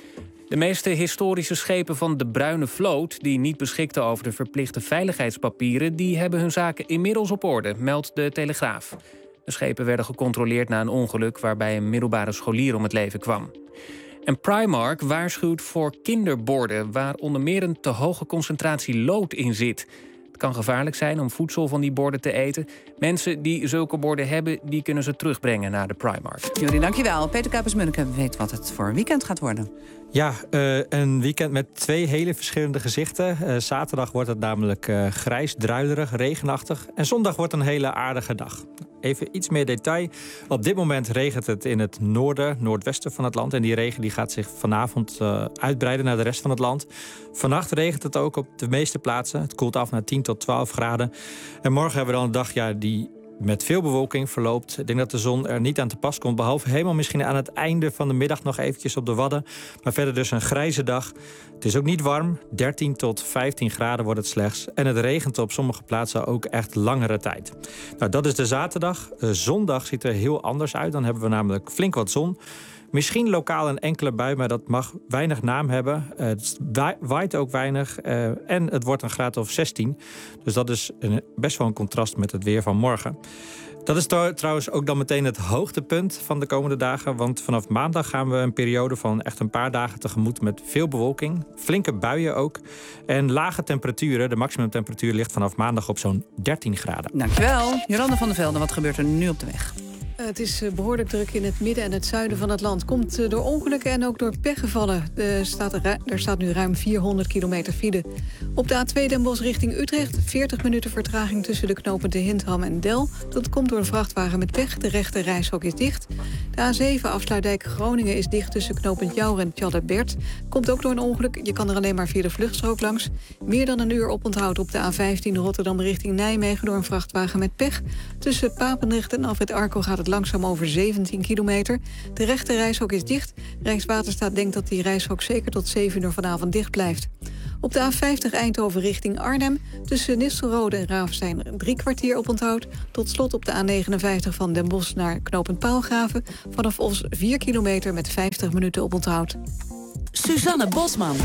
De meeste historische schepen van de Bruine Vloot, die niet beschikten over de verplichte veiligheidspapieren, die hebben hun zaken inmiddels op orde, meldt de Telegraaf. De schepen werden gecontroleerd na een ongeluk waarbij een middelbare scholier om het leven kwam. En Primark waarschuwt voor kinderborden waar onder meer een te hoge concentratie lood in zit. Het kan gevaarlijk zijn om voedsel van die borden te eten. Mensen die zulke borden hebben, die kunnen ze terugbrengen naar de Primark. Jullie, dankjewel. Peter Kuipers-Munneke weet wat het voor weekend gaat worden. Ja, een weekend met 2 hele verschillende gezichten. Zaterdag wordt het namelijk grijs, druilerig, regenachtig. En zondag wordt een hele aardige dag. Even iets meer detail. Op dit moment regent het in het noorden, noordwesten van het land. En die regen die gaat zich vanavond uitbreiden naar de rest van het land. Vannacht regent het ook op de meeste plaatsen. Het koelt af naar 10 tot 12 graden. En morgen hebben we dan een dag die met veel bewolking verloopt. Ik denk dat de zon er niet aan te pas komt. Behalve helemaal misschien aan het einde van de middag nog eventjes op de Wadden. Maar verder dus een grijze dag. Het is ook niet warm. 13 tot 15 graden wordt het slechts. En het regent op sommige plaatsen ook echt langere tijd. Nou, dat is de zaterdag. Zondag ziet er heel anders uit. Dan hebben we namelijk flink wat zon. Misschien lokaal een enkele bui, maar dat mag weinig naam hebben. Het waait ook weinig en het wordt een graad of 16. Dus dat is best wel een contrast met het weer van morgen. Dat is trouwens ook dan meteen het hoogtepunt van de komende dagen. Want vanaf maandag gaan we een periode van echt een paar dagen tegemoet met veel bewolking. Flinke buien ook. En lage temperaturen. De maximumtemperatuur ligt vanaf maandag op zo'n 13 graden. Dankjewel. Jolanda van der Velde, wat gebeurt er nu op de weg? Het is behoorlijk druk in het midden en het zuiden van het land. Komt door ongelukken en ook door pechgevallen. Er staat nu ruim 400 kilometer file. Op de A2 Den Bosch richting Utrecht. 40 minuten vertraging tussen de knopen De Hindham en Del. Dat komt door een vrachtwagen met pech. De rechte reishok is dicht. De A7 Afsluitdijk Groningen is dicht tussen knooppunt Jouwer en Tjalderbert. Komt ook door een ongeluk. Je kan er alleen maar via de vluchtstrook langs. Meer dan een uur oponthoud op de A15 Rotterdam richting Nijmegen door een vrachtwagen met pech. Tussen Papendrecht en Alfred Arco gaat het langzaam over 17 kilometer. De rechte reishok is dicht. Rijkswaterstaat denkt dat die reishok zeker tot 7 uur vanavond dicht blijft. Op de A50 Eindhoven richting Arnhem. Tussen Nistelrode en Ravenstein 3 kwartier oponthoud. Tot slot op de A59 van Den Bosch naar knooppunt Paalgraven. Vanaf Os 4 kilometer met 50 minuten oponthoud. Suzanne Bosman.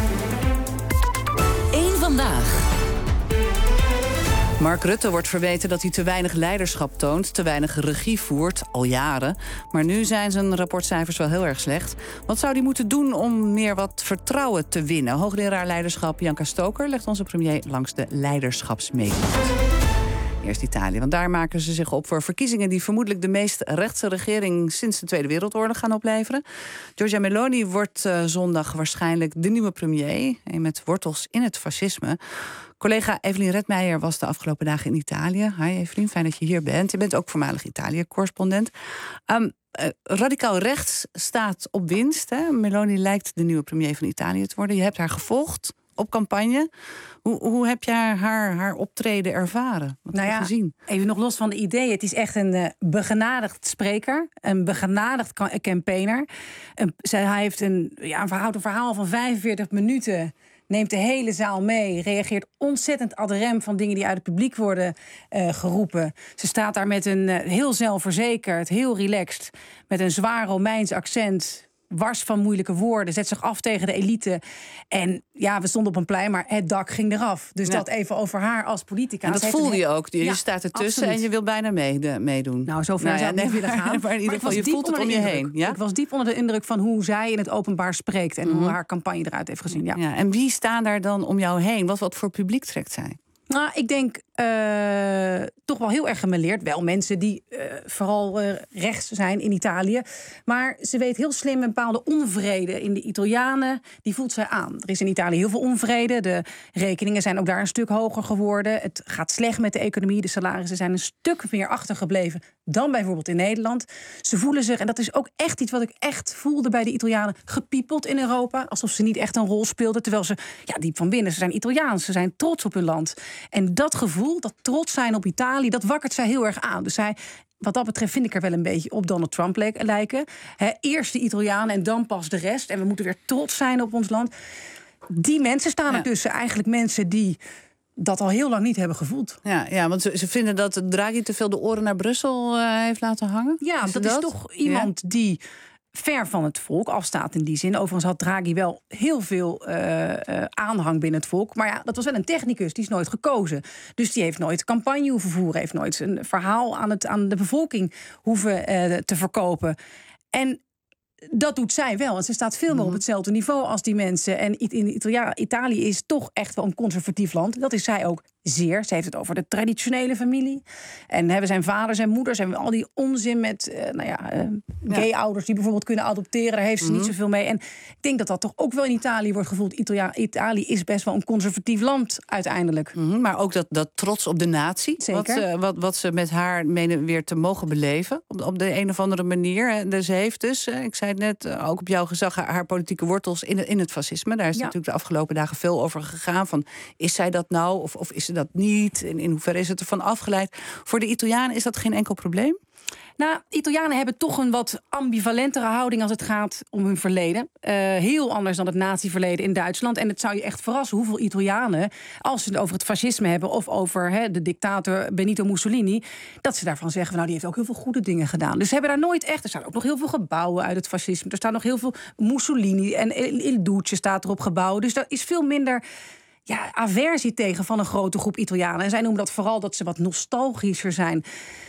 Eén vandaag. Mark Rutte wordt verweten dat hij te weinig leiderschap toont, te weinig regie voert, al jaren. Maar nu zijn zijn rapportcijfers wel heel erg slecht. Wat zou hij moeten doen om meer wat vertrouwen te winnen? Hoogleraar leiderschap Janka Stoker legt onze premier langs de leiderschapsmethode. Eerst Italië, want daar maken ze zich op voor verkiezingen die vermoedelijk de meest rechtse regering sinds de Tweede Wereldoorlog gaan opleveren. Giorgia Meloni wordt zondag waarschijnlijk de nieuwe premier, met wortels in het fascisme. Collega Evelien Redmeijer was de afgelopen dagen in Italië. Hi Evelien, fijn dat je hier bent. Je bent ook voormalig Italië-correspondent. Radicaal rechts staat op winst. Hè? Meloni lijkt de nieuwe premier van Italië te worden. Je hebt haar gevolgd op campagne. Hoe heb jij haar optreden ervaren? Wat heb je gezien? Even nog los van de ideeën. Het is echt een begenadigd spreker. Een begenadigd campaigner. Hij heeft een verhaal van 45 minuten. Neemt de hele zaal mee. Reageert ontzettend ad rem van dingen die uit het publiek worden geroepen. Ze staat daar met een heel zelfverzekerd, heel relaxed. Met een zwaar Romeins accent. Wars van moeilijke woorden, zet zich af tegen de elite. En ja, we stonden op een plein, maar het dak ging eraf. Dus dat even over haar als politica. En dat voelde je ook. Je staat ertussen en je wil bijna meedoen. Nou, zover zou ik niet willen gaan. Maar in ieder geval, je voelt het om je heen. Ja? Ik was diep onder de indruk van hoe zij in het openbaar spreekt. En hoe haar campagne eruit heeft gezien. Ja. En wie staan daar dan om jou heen? Wat voor publiek trekt zij? Nou, ik denk toch wel heel erg gemêleerd. Wel mensen die vooral rechts zijn in Italië. Maar ze weet heel slim een bepaalde onvrede in de Italianen. Die voelt zij aan. Er is in Italië heel veel onvrede. De rekeningen zijn ook daar een stuk hoger geworden. Het gaat slecht met de economie. De salarissen zijn een stuk meer achtergebleven dan bijvoorbeeld in Nederland. Ze voelen zich, en dat is ook echt iets wat ik echt voelde bij de Italianen, gepiepeld in Europa. Alsof ze niet echt een rol speelden. Terwijl ze, diep van binnen, ze zijn Italiaans. Ze zijn trots op hun land. En dat gevoel, dat trots zijn op Italië, dat wakkert zij heel erg aan. Dus zij, wat dat betreft, vind ik er wel een beetje op Donald Trump lijken. Eerst de Italianen en dan pas de rest. En we moeten weer trots zijn op ons land. Die mensen staan er tussen. Eigenlijk mensen die dat al heel lang niet hebben gevoeld. Ja, want ze vinden dat Draghi te veel de oren naar Brussel heeft laten hangen. Ja, dat is toch iemand die ver van het volk afstaat in die zin. Overigens had Draghi wel heel veel aanhang binnen het volk. Maar ja, dat was wel een technicus, die is nooit gekozen. Dus die heeft nooit campagne hoeven voeren. Heeft nooit een verhaal aan de bevolking hoeven te verkopen. En dat doet zij wel. Want ze staat veel meer op hetzelfde niveau als die mensen. En Italië is toch echt wel een conservatief land. Dat is zij ook zeer. Ze heeft het over de traditionele familie. En hebben zijn vaders en moeders en al die onzin met gay-ouders die bijvoorbeeld kunnen adopteren. Daar heeft ze niet zoveel mee. En ik denk dat dat toch ook wel in Italië wordt gevoeld. Italië is best wel een conservatief land uiteindelijk. Maar ook dat trots op de natie. Zeker. Wat ze met haar menen weer te mogen beleven. Op de een of andere manier. Dus ze heeft dus, ik zei het net, ook op jouw gezag, haar politieke wortels in het fascisme. Daar is natuurlijk de afgelopen dagen veel over gegaan. Van, is zij dat nou of is ze dat niet? In hoeverre is het ervan afgeleid? Voor de Italianen is dat geen enkel probleem? Nou, Italianen hebben toch een wat ambivalentere houding als het gaat om hun verleden. Heel anders dan het nazi-verleden in Duitsland. En het zou je echt verrassen hoeveel Italianen, als ze het over het fascisme hebben of over de dictator Benito Mussolini, dat ze daarvan zeggen, die heeft ook heel veel goede dingen gedaan. Dus ze hebben daar nooit echt. Er staan ook nog heel veel gebouwen uit het fascisme. Er staan nog heel veel Mussolini en Il Duce staat erop gebouwd. Dus daar is veel minder aversie tegen van een grote groep Italianen. En zij noemen dat vooral dat ze wat nostalgischer zijn.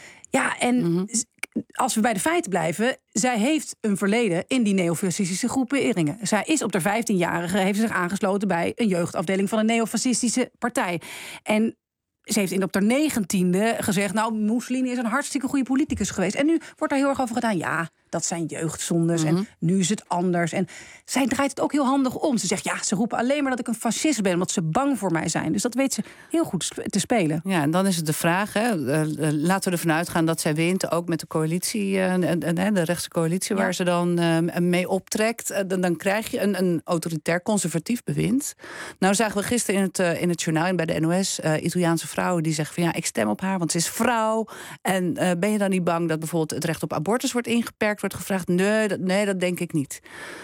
Ja, en als we bij de feiten blijven, zij heeft een verleden in die neofascistische groeperingen. Zij is op de 15-jarige, heeft zich aangesloten bij een jeugdafdeling van een neofascistische partij. En ze heeft op haar 19e gezegd, Mussolini is een hartstikke goede politicus geweest. En nu wordt daar heel erg over gedaan, ja, dat zijn jeugdzondes en nu is het anders. En zij draait het ook heel handig om. Ze zegt, ze roepen alleen maar dat ik een fascist ben, omdat ze bang voor mij zijn. Dus dat weet ze heel goed te spelen. Ja, en dan is het de vraag, laten we ervan uitgaan dat zij wint, ook met de coalitie, de rechtse coalitie, waar ze dan mee optrekt. Dan krijg je een autoritair conservatief bewind. Nou zagen we gisteren in het journaal en bij de NOS Italiaanse vrouwen die zeggen van ik stem op haar, want ze is vrouw. En ben je dan niet bang dat bijvoorbeeld het recht op abortus wordt ingeperkt? Wordt gevraagd, nee, dat denk ik niet.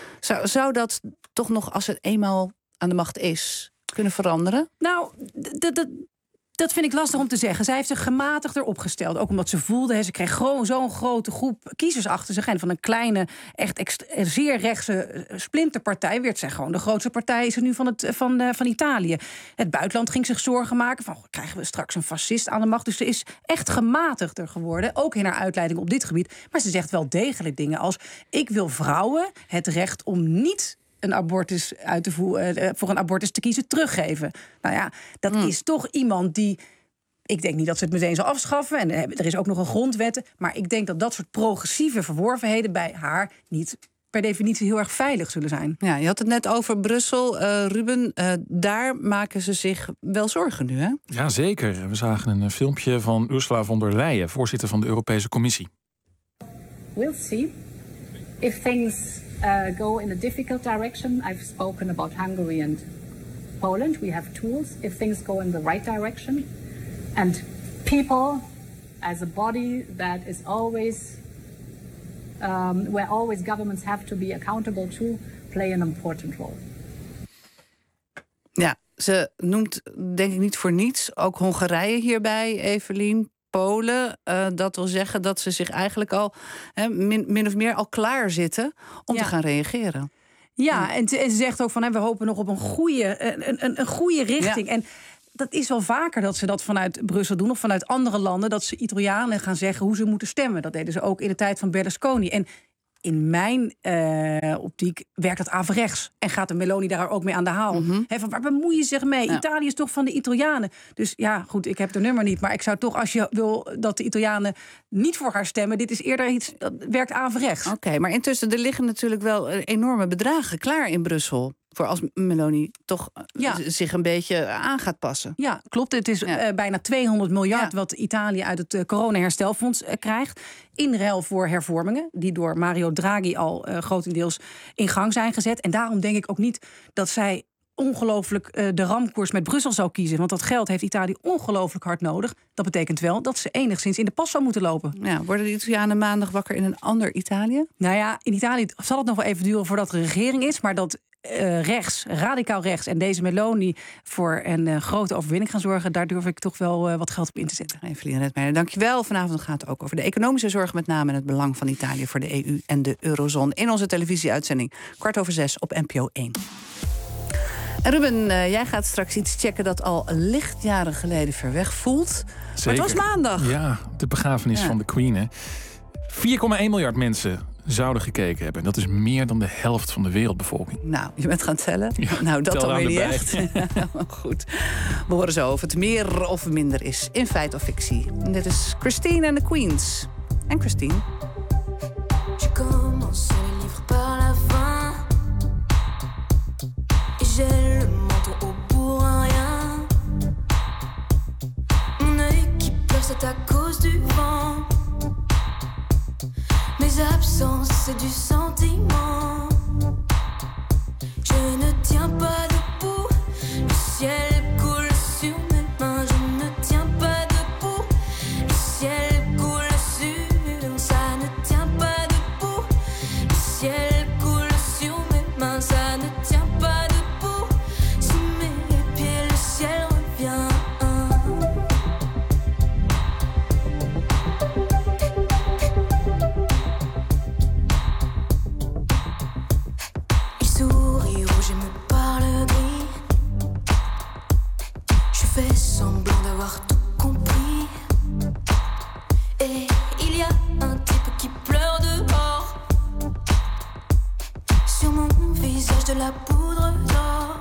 Zou dat toch nog, als het eenmaal aan de macht is, kunnen veranderen? Nou, dat vind ik lastig om te zeggen. Zij heeft zich gematigder opgesteld. Ook omdat ze voelde, ze kreeg gewoon zo'n grote groep kiezers achter zich. En van een kleine, echt zeer rechtse splinterpartij werd zij gewoon de grootste partij is er nu van Italië. Het buitenland ging zich zorgen maken van, krijgen we straks een fascist aan de macht? Dus ze is echt gematigder geworden, ook in haar uitleiding op dit gebied. Maar ze zegt wel degelijk dingen als, ik wil vrouwen het recht om niet een abortus voor een abortus te kiezen teruggeven. Nou ja, dat is toch iemand die, ik denk niet dat ze het meteen zal afschaffen. En er is ook nog een grondwet. Maar ik denk dat soort progressieve verworvenheden bij haar niet per definitie heel erg veilig zullen zijn. Ja, je had het net over Brussel. Ruben, daar maken ze zich wel zorgen nu, hè? Ja, zeker. We zagen een filmpje van Ursula von der Leyen, voorzitter van de Europese Commissie. We'll see if things go in a difficult direction. I've spoken about Hungary and Poland. We have tools if things go in the right direction. And people, as a body that is always, where always governments have to be accountable to, play an important role. Ja, ze noemt denk ik niet voor niets ook Hongarije hierbij, Evelien. Polen, dat wil zeggen dat ze zich eigenlijk al min of meer al klaar zitten om te gaan reageren. Ja, en ze zegt ook van we hopen nog op een goede richting. Ja. En dat is wel vaker dat ze dat vanuit Brussel doen of vanuit andere landen, dat ze Italianen gaan zeggen hoe ze moeten stemmen. Dat deden ze ook in de tijd van Berlusconi. En in mijn optiek werkt dat averechts. En gaat de Meloni daar ook mee aan de haal. Van waar bemoei je zich mee? Ja. Italië is toch van de Italianen. Dus ja, goed, ik heb het nummer niet. Maar ik zou toch, als je wil dat de Italianen niet voor haar stemmen... dit is eerder iets dat werkt averechts. Oké, maar intussen, er liggen natuurlijk wel enorme bedragen klaar in Brussel... voor als Meloni toch zich een beetje aan gaat passen. Ja, klopt. Het is bijna 200 miljard wat Italië uit het coronaherstelfonds krijgt. In ruil voor hervormingen, die door Mario Draghi al grotendeels in gang zijn gezet. En daarom denk ik ook niet dat zij ongelooflijk de ramkoers met Brussel zou kiezen. Want dat geld heeft Italië ongelooflijk hard nodig. Dat betekent wel dat ze enigszins in de pas zou moeten lopen. Ja, worden de Italianen maandag wakker in een ander Italië? Nou ja, in Italië zal het nog wel even duren voordat er een regering is. Maar dat rechts, radicaal rechts en deze Meloni voor een grote overwinning gaan zorgen, daar durf ik toch wel wat geld op in te zetten. Evelien Redmeijer, dankjewel. Vanavond gaat het ook over de economische zorg, met name en het belang van Italië voor de EU en de eurozone in onze televisieuitzending 5:15 op NPO 1. En Ruben, jij gaat straks iets checken dat al lichtjaren geleden ver weg voelt. Zeker. Maar het was maandag. Ja, de begrafenis van de Queen. 4,1 miljard mensen zouden gekeken hebben. Dat is meer dan de helft van de wereldbevolking. Nou, je bent gaan tellen. Ja, nou, dat dan weer niet echt. Goed. We horen zo of het meer of minder is. In feit of fictie. En dit is Christine and the Queens. En Christine. Je commence le livre par la fin. J'ai le manteau au pour rien. Mon œil qui pleure, c'est à cause du vent. Mes absences, c'est du sentiment. Je ne tiens pas debout. Le ciel coule sur mes mains. Je ne tiens pas debout. Le ciel coule sur. Ça ne tient pas debout. Le ciel coule sur mes mains. Ça ne tient pas debout. Sous mes pieds, le ciel revient. Sourire rouge et me parle gris. Je fais semblant d'avoir tout compris. Et il y a un type qui pleure dehors. Sur mon visage de la poudre d'or.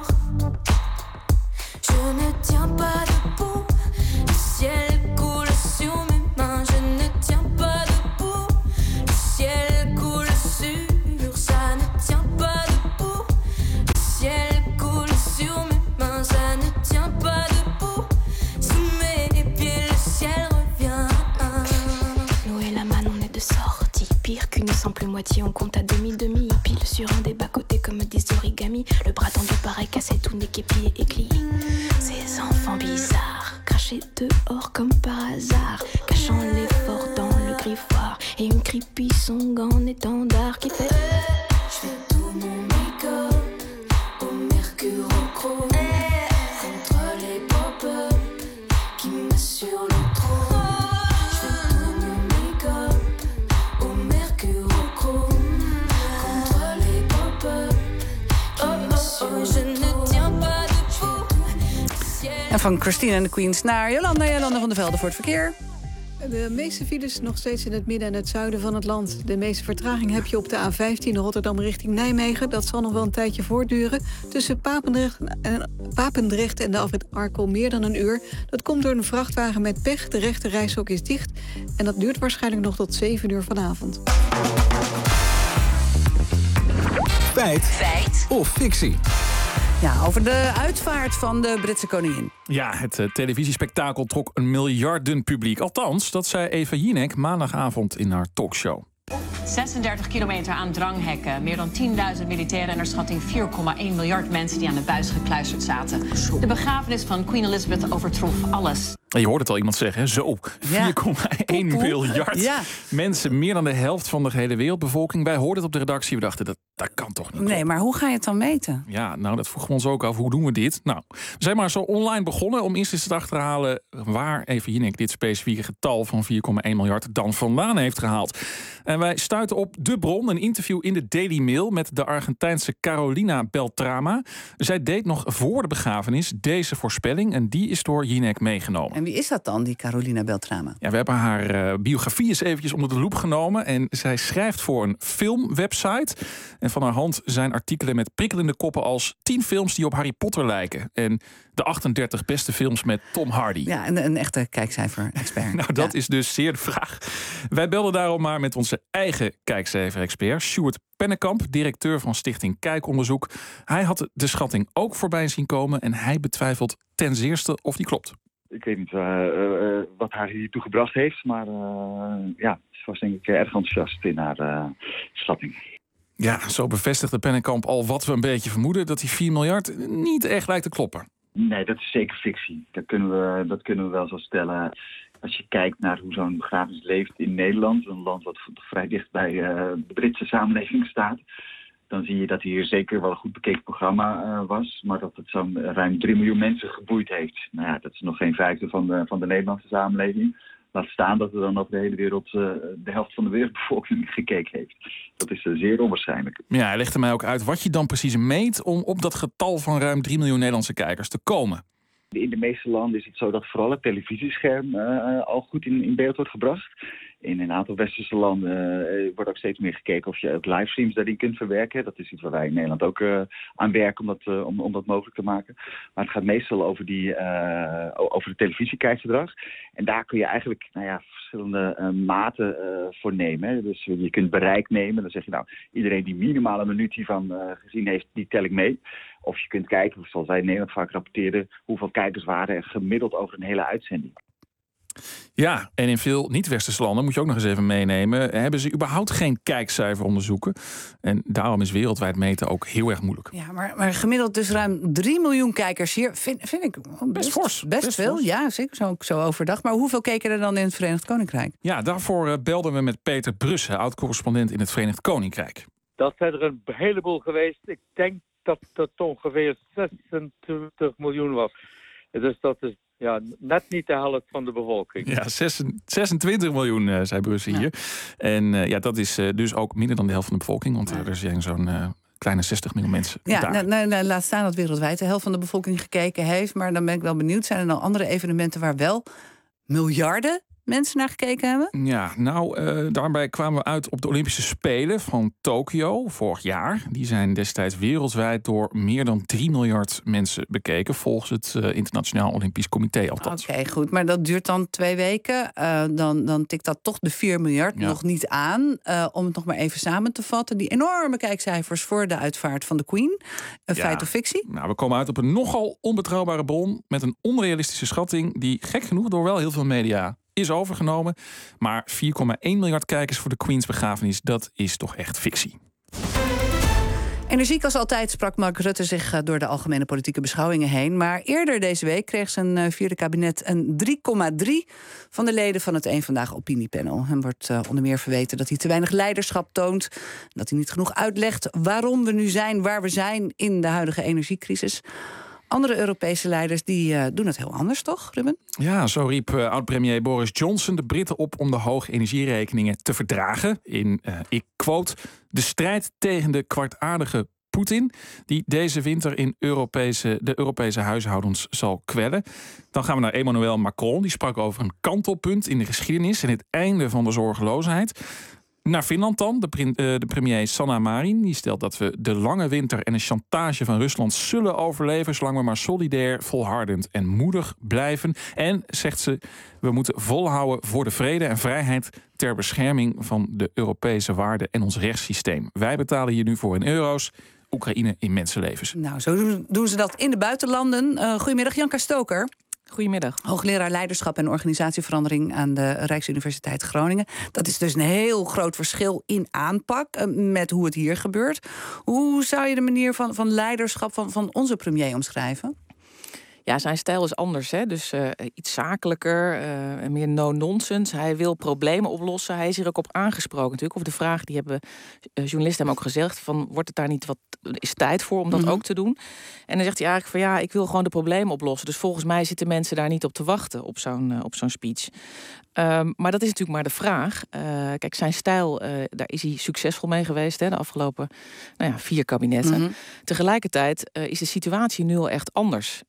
Je ne tiens pas debout. Le ciel coule sur mes mains. Je ne tiens pas debout. Le ciel coule sur. Ça ne tient pas debout. Le ciel coule sur mes mains, ça ne tient pas debout. Sous mes pieds, le ciel revient. Nous et la manne, on est de sortie. Pire qu'une simple moitié, on compte à demi-demi. Pile sur un des bas-côtés comme des origamis. Le bras tendu pareil cassé, tout n'est qu'épié et plié. Ces enfants bizarres, crachés dehors comme par hasard. Cachant l'effort dans le griffoir. Et une creepy song en étendard qui fait... Je fais tout mon make-up au mercure au chrome. Contre les pop-up qui m'assurent le trône. Je fais tout mon make-up au mercure au chrome. Contre les pop-up qui m'assurent le trône. Je ne tiens pas debout. En van Christine and the Queens naar Jolanda van der Velde voor het verkeer. De meeste files nog steeds in het midden en het zuiden van het land. De meeste vertraging heb je op de A15 Rotterdam richting Nijmegen. Dat zal nog wel een tijdje voortduren. Tussen Papendrecht en de afrit Arkel meer dan een uur. Dat komt door een vrachtwagen met pech. De rechte reishok is dicht. En dat duurt waarschijnlijk nog tot 7 uur vanavond. Feit of fictie? Ja, over de uitvaart van de Britse koningin. Ja, het televisiespektakel trok een miljarden publiek. Althans, dat zei Eva Jinek maandagavond in haar talkshow. 36 kilometer aan dranghekken. Meer dan 10.000 militairen en naar schatting 4,1 miljard mensen die aan de buis gekluisterd zaten. De begrafenis van Queen Elizabeth overtrof alles. Je hoort het al iemand zeggen, zo, 4,1 miljard mensen. Meer dan de helft van de gehele wereldbevolking. Wij hoorden het op de redactie, we dachten, dat kan toch niet. Nee, maar hoe ga je het dan meten? Ja, nou, dat vroegen we ons ook af. Hoe doen we dit? Nou, we zijn maar zo online begonnen om eerst eens te achterhalen waar Eva Jinek dit specifieke getal van 4,1 miljard dan vandaan heeft gehaald. En wij stuiten op de bron, een interview in de Daily Mail met de Argentijnse Carolina Beltrama. Zij deed nog voor de begrafenis deze voorspelling en die is door Jinek meegenomen. wie is dat dan, die Carolina Beltrama? Ja, we hebben haar biografie eens eventjes onder de loep genomen. En zij schrijft voor een filmwebsite. En van haar hand zijn artikelen met prikkelende koppen als 10 films die op Harry Potter lijken. En de 38 beste films met Tom Hardy. Ja, een echte kijkcijfer-expert. Nou, dat is dus zeer de vraag. Wij belden daarom maar met onze eigen kijkcijfer-expert, Sjoerd Pennekamp, directeur van Stichting Kijkonderzoek. Hij had de schatting ook voorbij zien komen en hij betwijfelt ten zeerste of die klopt. Ik weet niet wat haar hiertoe gebracht heeft, maar ze was denk ik erg enthousiast in haar schatting. Ja, zo bevestigde Pennekamp al wat we een beetje vermoeden, dat die 4 miljard niet echt lijkt te kloppen. Nee, dat is zeker fictie. Dat kunnen we wel zo stellen. Als je kijkt naar hoe zo'n begrafenis leeft in Nederland, een land wat vrij dicht bij de Britse samenleving staat, dan zie je dat hier zeker wel een goed bekeken programma was, maar dat het zo'n ruim 3 miljoen mensen geboeid heeft. Nou ja, dat is nog geen vijfde van de Nederlandse samenleving. Laat staan dat er dan over de hele wereld de helft van de wereldbevolking gekeken heeft. Dat is zeer onwaarschijnlijk. Ja, hij legde mij ook uit wat je dan precies meet om op dat getal van ruim 3 miljoen Nederlandse kijkers te komen. In de meeste landen is het zo dat vooral het televisiescherm al goed in beeld wordt gebracht. In een aantal westerse landen wordt ook steeds meer gekeken of je ook livestreams daarin kunt verwerken. Dat is iets waar wij in Nederland ook aan werken om dat mogelijk te maken. Maar het gaat meestal over het televisiekijkgedrag. En daar kun je eigenlijk verschillende maten voor nemen. Hè. Dus je kunt bereik nemen. Dan zeg je iedereen die minimaal een minuut hiervan gezien heeft, die tel ik mee. Of je kunt kijken, zoals wij in Nederland vaak rapporteerden, hoeveel kijkers waren er gemiddeld over een hele uitzending. Ja, en in veel niet-westerse landen, moet je ook nog eens even meenemen, hebben ze überhaupt geen kijkcijferonderzoeken. En daarom is wereldwijd meten ook heel erg moeilijk. Ja, maar gemiddeld dus ruim 3 miljoen kijkers hier vind ik best fors. Best veel, ja, zeker zo overdag. Maar hoeveel keken er dan in het Verenigd Koninkrijk? Ja, daarvoor belden we met Peter Brussen, oud-correspondent in het Verenigd Koninkrijk. Dat zijn er een heleboel geweest. Ik denk dat het ongeveer 26 miljoen was. Dus dat is net niet de helft van de bevolking. Ja, 26 miljoen, zei Brussel hier. En dat is dus ook minder dan de helft van de bevolking. Want er zijn zo'n kleine 60 miljoen mensen. Ja, laat staan dat wereldwijd de helft van de bevolking gekeken heeft. Maar dan ben ik wel benieuwd. Zijn er dan andere evenementen waar wel miljarden mensen naar gekeken hebben? Ja, daarbij kwamen we uit op de Olympische Spelen van Tokio vorig jaar. Die zijn destijds wereldwijd door meer dan 3 miljard mensen bekeken, volgens het Internationaal Olympisch Comité althans. Oké, goed. Maar dat duurt dan 2 weken. Dan tikt dat toch de 4 miljard nog niet aan. Om het nog maar even samen te vatten. Die enorme kijkcijfers voor de uitvaart van de Queen. Feit of fictie? Nou, we komen uit op een nogal onbetrouwbare bron met een onrealistische schatting die gek genoeg door wel heel veel media is overgenomen. Maar 4,1 miljard kijkers voor de Queen's begrafenis, dat is toch echt fictie. Energiek als altijd sprak Mark Rutte zich door de algemene politieke beschouwingen heen. Maar eerder deze week kreeg zijn vierde kabinet een 3,3 van de leden van het Eén Vandaag opiniepanel. Hem wordt onder meer verweten dat hij te weinig leiderschap toont. Dat hij niet genoeg uitlegt waarom we nu zijn waar we zijn in de huidige energiecrisis. Andere Europese leiders die doen het heel anders, toch, Ruben? Ja, zo riep oud-premier Boris Johnson de Britten op om de hoge energierekeningen te verdragen. Ik quote, de strijd tegen de kwartaardige Poetin, die deze winter in de Europese huishoudens zal kwellen. Dan gaan we naar Emmanuel Macron, die sprak over een kantelpunt in de geschiedenis en het einde van de zorgeloosheid. Naar Finland dan, de premier Sanna Marin. Die stelt dat we de lange winter en de chantage van Rusland zullen overleven, zolang we maar solidair, volhardend en moedig blijven. En, zegt ze, we moeten volhouden voor de vrede en vrijheid ter bescherming van de Europese waarden en ons rechtssysteem. Wij betalen hier nu voor in euro's, Oekraïne in mensenlevens. Nou, zo doen ze dat in de buitenlanden. Goedemiddag, Janka Stoker. Goedemiddag. Hoogleraar Leiderschap en Organisatieverandering aan de Rijksuniversiteit Groningen. Dat is dus een heel groot verschil in aanpak met hoe het hier gebeurt. Hoe zou je de manier van leiderschap van onze premier omschrijven? Ja, zijn stijl is anders. Hè? Dus iets zakelijker, meer no-nonsense. Hij wil problemen oplossen. Hij is hier ook op aangesproken natuurlijk. Of de vraag, die hebben journalisten hem ook gezegd, van wordt het daar niet is tijd voor om dat ook te doen? En dan zegt hij eigenlijk van ik wil gewoon de problemen oplossen. Dus volgens mij zitten mensen daar niet op te wachten op zo'n speech. Maar dat is natuurlijk maar de vraag. Kijk, zijn stijl, daar is hij succesvol mee geweest, hè, de afgelopen 4 kabinetten. Tegelijkertijd is de situatie nu al echt anders. En een van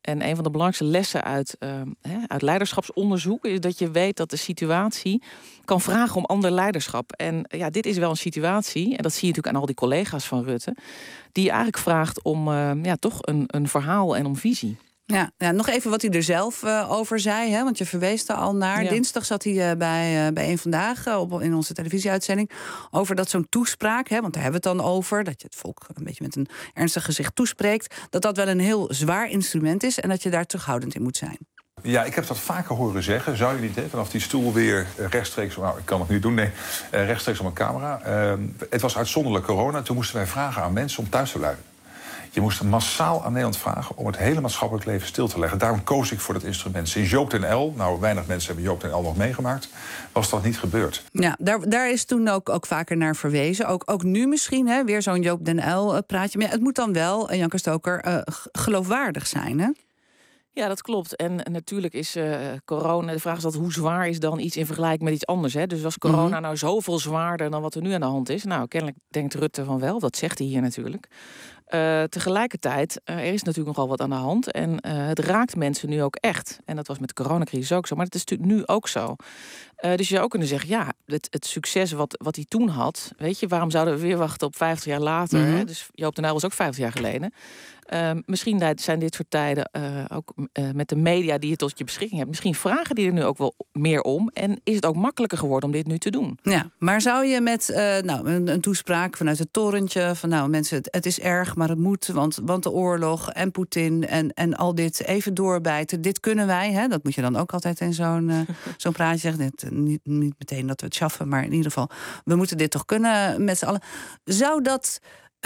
de belangrijkste lessen uit leiderschapsonderzoek is dat je weet dat de situatie kan vragen om ander leiderschap. En dit is wel een situatie, en dat zie je natuurlijk aan al die collega's van Rutte, die eigenlijk vraagt om toch een verhaal en om visie. Ja, nog even wat hij er zelf over zei, hè? Want je verwees er al naar. Ja. Dinsdag zat hij bij Eén Vandaag in onze televisieuitzending over dat zo'n toespraak, hè, want daar hebben we het dan over, dat je het volk een beetje met een ernstig gezicht toespreekt, dat wel een heel zwaar instrument is en dat je daar terughoudend in moet zijn. Ja, ik heb dat vaker horen zeggen. Zou je niet vanaf die stoel weer rechtstreeks... Nou, ik kan het nu doen, nee. Rechtstreeks op een camera. Het was uitzonderlijk corona. Toen moesten wij vragen aan mensen om thuis te blijven. Je moest massaal aan Nederland vragen om het hele maatschappelijk leven stil te leggen. Daarom koos ik voor dat instrument. Sinds Joop den Uyl, nou weinig mensen hebben Joop den Uyl nog meegemaakt, was dat niet gebeurd. Ja, daar is toen ook vaker naar verwezen. Ook nu misschien, hè, weer zo'n Joop den Uyl praatje. Maar het moet dan wel, Janke Stoker, geloofwaardig zijn, hè? Ja, dat klopt. En natuurlijk is corona... De vraag is hoe zwaar is dan iets in vergelijking met iets anders. Hè? Dus was corona nou zoveel zwaarder dan wat er nu aan de hand is? Nou, kennelijk denkt Rutte van wel. Dat zegt hij hier natuurlijk. Tegelijkertijd, er is natuurlijk nogal wat aan de hand. En het raakt mensen nu ook echt. En dat was met de coronacrisis ook zo. Maar dat is natuurlijk nu ook zo. Dus je zou ook kunnen zeggen, het succes wat hij toen had... Weet je, waarom zouden we weer wachten op 50 jaar later? Hè? Dus Joop den Uyl was ook 50 jaar geleden. Misschien zijn dit soort tijden ook met de media die je tot je beschikking hebt... misschien vragen die er nu ook wel meer om. En is het ook makkelijker geworden om dit nu te doen? Ja, maar zou je met een toespraak vanuit het torentje... van mensen, het is erg, maar het moet, want de oorlog en Poetin... en al dit even doorbijten, dit kunnen wij. Hè? Dat moet je dan ook altijd in zo'n praatje zeggen. Niet meteen dat we het schaffen, maar in ieder geval... we moeten dit toch kunnen met z'n allen. Zou dat...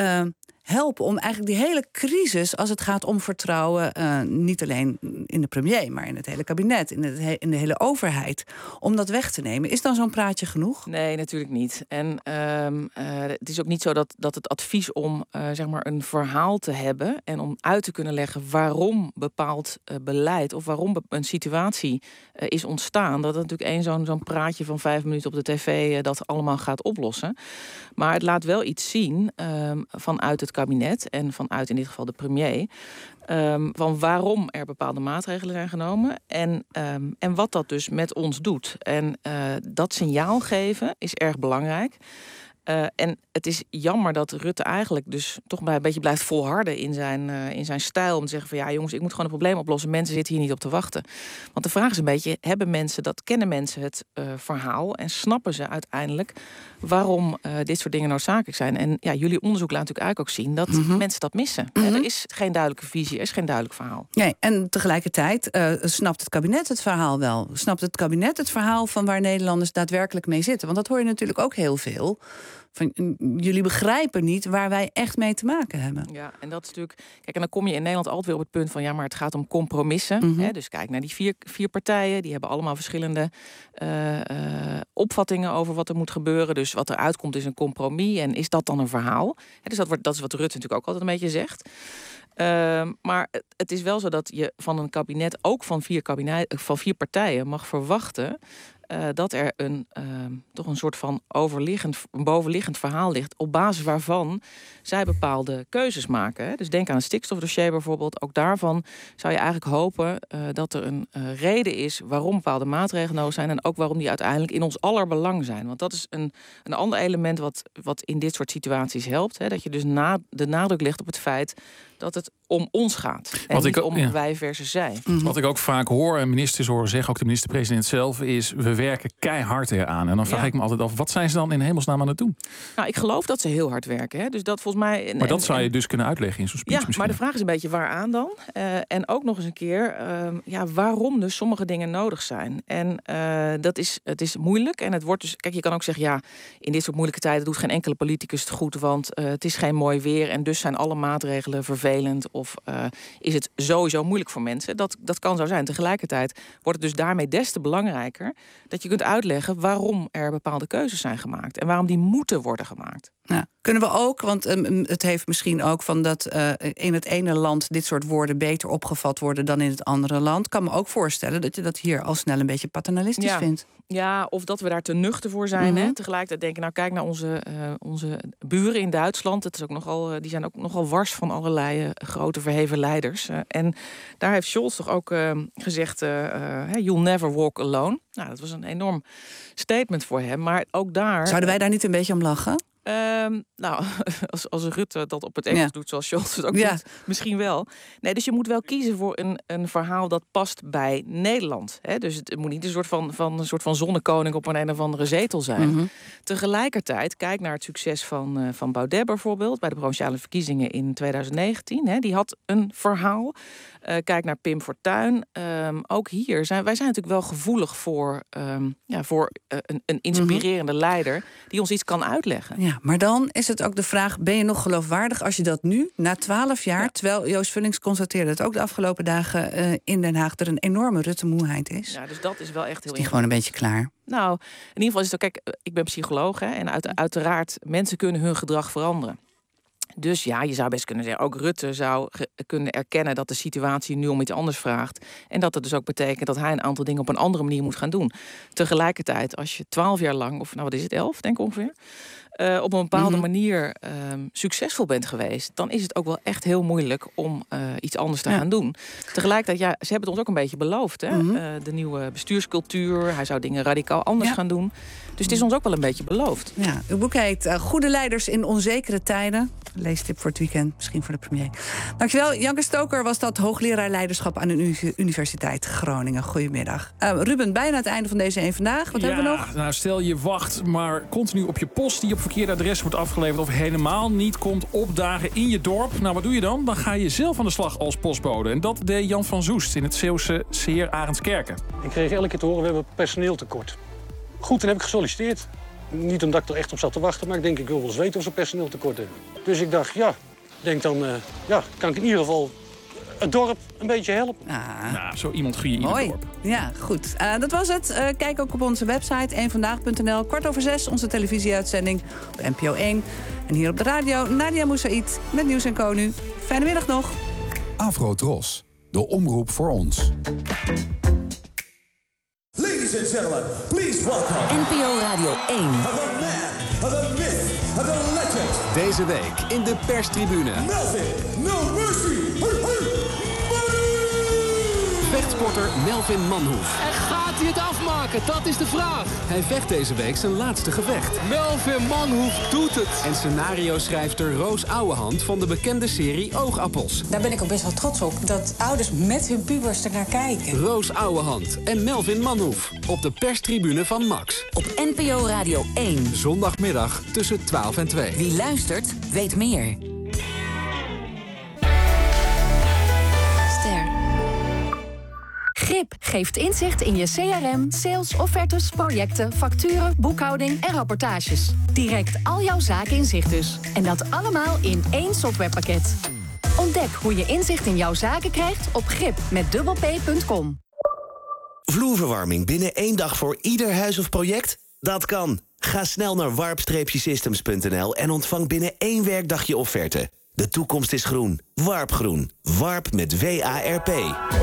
helpen om eigenlijk die hele crisis, als het gaat om vertrouwen... niet alleen in de premier, maar in het hele kabinet... in de hele overheid, om dat weg te nemen. Is dan zo'n praatje genoeg? Nee, natuurlijk niet. En het is ook niet zo dat het advies om een verhaal te hebben... en om uit te kunnen leggen waarom bepaald beleid... of waarom een situatie is ontstaan... dat het natuurlijk zo'n praatje van 5 minuten op de tv... dat allemaal gaat oplossen. Maar het laat wel iets zien vanuit het kabinet en vanuit in dit geval de premier... van waarom er bepaalde maatregelen zijn genomen... en wat dat dus met ons doet. En dat signaal geven is erg belangrijk... En het is jammer dat Rutte eigenlijk dus toch een beetje blijft volharden in zijn stijl. Om te zeggen van jongens, ik moet gewoon een probleem oplossen. Mensen zitten hier niet op te wachten. Want de vraag is een beetje, kennen mensen het verhaal? En snappen ze uiteindelijk waarom dit soort dingen noodzakelijk zijn? En jullie onderzoek laat natuurlijk eigenlijk ook zien dat mensen dat missen. Er is geen duidelijke visie, er is geen duidelijk verhaal. Nee, en tegelijkertijd snapt het kabinet het verhaal wel. Snapt het kabinet het verhaal van waar Nederlanders daadwerkelijk mee zitten? Want dat hoor je natuurlijk ook heel veel. Van, jullie begrijpen niet waar wij echt mee te maken hebben. Ja, en dat is natuurlijk... Kijk, en dan kom je in Nederland altijd weer op het punt van... maar het gaat om compromissen. Hè? Dus kijk naar die vier partijen. Die hebben allemaal verschillende opvattingen over wat er moet gebeuren. Dus wat er uitkomt is een compromis. En is dat dan een verhaal? Hè, dus dat is wat Rutte natuurlijk ook altijd een beetje zegt. Maar het is wel zo dat je van een kabinet... ook van vier partijen mag verwachten... dat er toch een soort van bovenliggend verhaal ligt... op basis waarvan zij bepaalde keuzes maken. Hè? Dus denk aan het stikstofdossier bijvoorbeeld. Ook daarvan zou je eigenlijk hopen dat er een reden is... waarom bepaalde maatregelen nodig zijn... en ook waarom die uiteindelijk in ons aller belang zijn. Want dat is een ander element wat in dit soort situaties helpt. Hè? Dat je dus de nadruk legt op het feit... dat het om ons gaat. En niet om wij versus zij. Wat ik ook vaak hoor, ministers horen zeggen... ook de minister-president zelf, is... we werken keihard eraan. En dan vraag ik me altijd af, wat zijn ze dan in hemelsnaam aan het doen? Nou, ik geloof dat ze heel hard werken. Hè? Dus dat volgens mij... Maar dat zou je dus kunnen uitleggen in zo'n speech misschien. Maar de vraag is een beetje waaraan dan? En ook nog eens een keer... waarom dus sommige dingen nodig zijn. En het is moeilijk. En het wordt dus... Kijk, je kan ook zeggen... in dit soort moeilijke tijden doet geen enkele politicus het goed... want het is geen mooi weer... en dus zijn alle maatregelen vervelend... of is het sowieso moeilijk voor mensen. Dat kan zo zijn. Tegelijkertijd wordt het dus daarmee des te belangrijker... dat je kunt uitleggen waarom er bepaalde keuzes zijn gemaakt... en waarom die moeten worden gemaakt. Ja. Kunnen we ook, want het heeft misschien ook van dat in het ene land... dit soort woorden beter opgevat worden dan in het andere land. Ik kan me ook voorstellen dat je dat hier al snel een beetje paternalistisch vindt. Ja, of dat we daar te nuchter voor zijn. Hè? Tegelijkertijd denken, kijk naar onze buren in Duitsland. Het is ook die zijn ook nogal wars van allerlei bij grote verheven leiders. En daar heeft Scholz toch ook gezegd... you'll never walk alone. Nou, dat was een enorm statement voor hem. Maar ook daar... Zouden wij daar niet een beetje om lachen? Als Rutte dat op het Engels doet zoals Scholz het ook doet, misschien wel. Nee, dus je moet wel kiezen voor een verhaal dat past bij Nederland. Hè? Dus het moet niet een soort van zonnekoning op een of andere zetel zijn. Mm-hmm. Tegelijkertijd, kijk naar het succes van Baudet bijvoorbeeld... bij de provinciale verkiezingen in 2019. Hè? Die had een verhaal. Kijk naar Pim Fortuyn. Ook hier wij zijn natuurlijk wel gevoelig voor een inspirerende leider... die ons iets kan uitleggen. Ja, maar dan is het ook de vraag... ben je nog geloofwaardig als je dat nu, na 12 jaar... terwijl Joost Vullings constateerde het ook de afgelopen dagen in Den Haag... er een enorme Rutte-moeheid is. Ja, dus dat is wel echt heel... Is die gewoon een beetje klaar? Nou, in ieder geval is het ook... Kijk, ik ben psycholoog, hè, en uiteraard... mensen kunnen hun gedrag veranderen. Dus ja, je zou best kunnen zeggen... ook Rutte zou kunnen erkennen dat de situatie nu om iets anders vraagt. En dat het dus ook betekent dat hij een aantal dingen... op een andere manier moet gaan doen. Tegelijkertijd, als je 12 jaar lang... of nou, wat is het, 11, denk ik ongeveer... op een bepaalde manier succesvol bent geweest... dan is het ook wel echt heel moeilijk om iets anders te gaan doen. Tegelijkertijd, ze hebben het ons ook een beetje beloofd. Hè? De nieuwe bestuurscultuur, hij zou dingen radicaal anders gaan doen. Dus het is ons ook wel een beetje beloofd. Ja, uw boek heet Goede leiders in onzekere tijden. Leestip voor het weekend, misschien voor de premier. Dankjewel, Janke Stoker was dat, hoogleraar leiderschap... aan de Universiteit Groningen. Goedemiddag. Ruben, bijna het einde van deze Eén Vandaag. Wat hebben we nog? Nou, stel je wacht maar continu op je post... die op verkeerde adres wordt afgeleverd... of helemaal niet komt opdagen in je dorp. Nou, wat doe je dan? Dan ga je zelf aan de slag als postbode. En dat deed Jan van Zoest in het Zeeuwse Seer Arendskerken. Ik kreeg elke keer te horen, we hebben personeeltekort. Goed, toen heb ik gesolliciteerd. Niet omdat ik er echt op zat te wachten, maar ik wil wel eens weten of ze personeeltekort hebben. Dus ik dacht, kan ik in ieder geval het dorp een beetje helpen. Nou, zo iemand gun je in het dorp. Ja, goed. Dat was het. Kijk ook op onze website eenvandaag.nl. 6:15 onze televisieuitzending op NPO 1. En hier op de radio Nadia Moussaïd met Nieuws & Co nu. Fijne middag nog. Afro-Tros, de omroep voor ons. Ladies and gentlemen, please welcome NPO Radio 1. The man, the myth, the legend. Deze week in de perstribune. Melvin No Mercy. Vechtsporter Melvin Manhoef. En gaat hij het afmaken? Dat is de vraag. Hij vecht deze week zijn laatste gevecht. Melvin Manhoef doet het. En scenario-schrijfster Roos Ouwehand van de bekende serie Oogappels. Daar ben ik ook best wel trots op, dat ouders met hun pubers ernaar kijken. Roos Ouwehand en Melvin Manhoef op de perstribune van Max. Op NPO Radio 1. Zondagmiddag tussen 12 en 2. Wie luistert, weet meer. GRIP geeft inzicht in je CRM, sales, offertes, projecten, facturen, boekhouding en rapportages. Direct al jouw zaken in zicht dus. En dat allemaal in één softwarepakket. Ontdek hoe je inzicht in jouw zaken krijgt op grip.com. Vloerverwarming binnen 1 dag voor ieder huis of project? Dat kan. Ga snel naar warp-systems.nl en ontvang binnen 1 werkdag je offerte. De toekomst is groen. Warp Groen. Warp met WARP.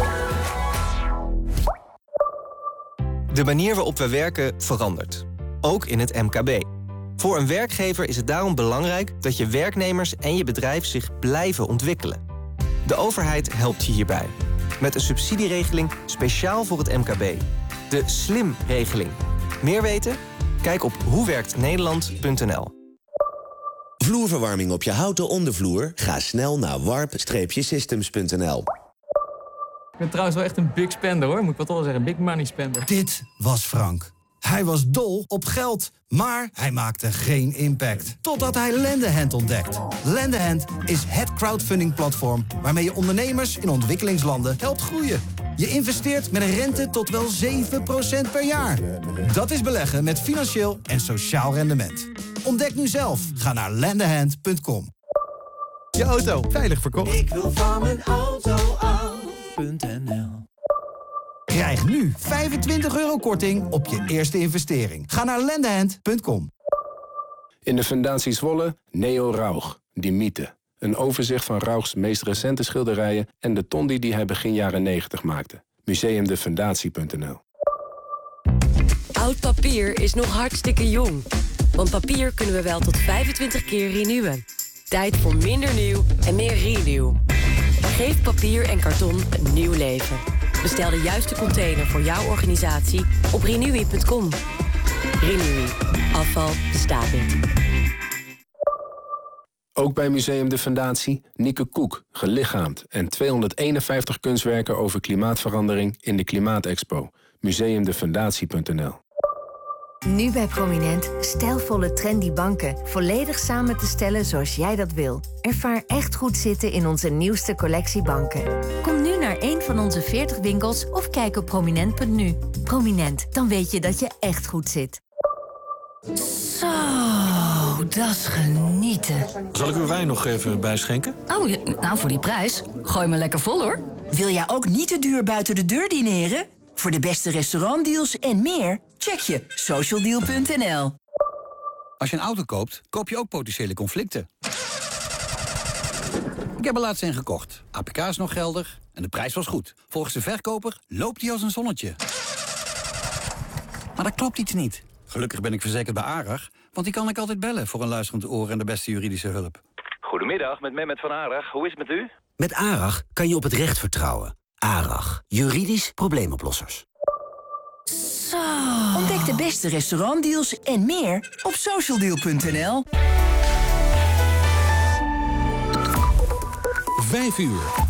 De manier waarop we werken verandert. Ook in het MKB. Voor een werkgever is het daarom belangrijk dat je werknemers en je bedrijf zich blijven ontwikkelen. De overheid helpt je hierbij. Met een subsidieregeling speciaal voor het MKB. De SLIM-regeling. Meer weten? Kijk op hoewerktnederland.nl. Vloerverwarming op je houten ondervloer? Ga snel naar warp-systems.nl. Ik ben trouwens wel echt een big spender, hoor. Moet ik wat wel zeggen, big money spender. Dit was Frank. Hij was dol op geld, maar hij maakte geen impact. Totdat hij Lendehand ontdekt. Lendehand is het crowdfunding-platform waarmee je ondernemers in ontwikkelingslanden helpt groeien. Je investeert met een rente tot wel 7% per jaar. Dat is beleggen met financieel en sociaal rendement. Ontdek nu zelf. Ga naar lendehand.com. Je auto veilig verkocht. Ik wil van mijn auto af. Krijg nu €25 korting op je eerste investering. Ga naar lendehand.com. In de Fundatie Zwolle, Neo Rauch, Die Mythe. Een overzicht van Rauchs meest recente schilderijen en de tondi die hij begin jaren 90 maakte. Museumdefundatie.nl. Oud papier is nog hartstikke jong. Want papier kunnen we wel tot 25 keer renewen. Tijd voor minder nieuw en meer renew. Geef papier en karton een nieuw leven. Bestel de juiste container voor jouw organisatie op renewy.com. Renewy. Afval bestaat niet. Ook bij Museum de Fundatie Nieke Koek, gelichaamd... en 251 kunstwerken over klimaatverandering in de Klimaatexpo. Museumdefundatie.nl. Nu bij Prominent stijlvolle trendy banken. Volledig samen te stellen zoals jij dat wil. Ervaar echt goed zitten in onze nieuwste collectie banken. Kom nu naar een van onze 40 winkels of kijk op prominent.nu. Prominent, dan weet je dat je echt goed zit. Zo, dat is genieten. Zal ik uw wijn nog even bijschenken? Oh, nou voor die prijs. Gooi me lekker vol hoor. Wil jij ook niet te duur buiten de deur dineren? Voor de beste restaurantdeals en meer, check je socialdeal.nl. Als je een auto koopt, koop je ook potentiële conflicten. Ik heb er laatst een gekocht. APK is nog geldig en de prijs was goed. Volgens de verkoper loopt hij als een zonnetje. Maar dat klopt iets niet. Gelukkig ben ik verzekerd bij ARAG, want die kan ik altijd bellen voor een luisterend oor en de beste juridische hulp. Goedemiddag, met Mehmet van ARAG. Hoe is het met u? Met ARAG kan je op het recht vertrouwen. ARAG, juridisch probleemoplossers. Zo. Ontdek de beste restaurantdeals en meer op socialdeal.nl. 5 uur.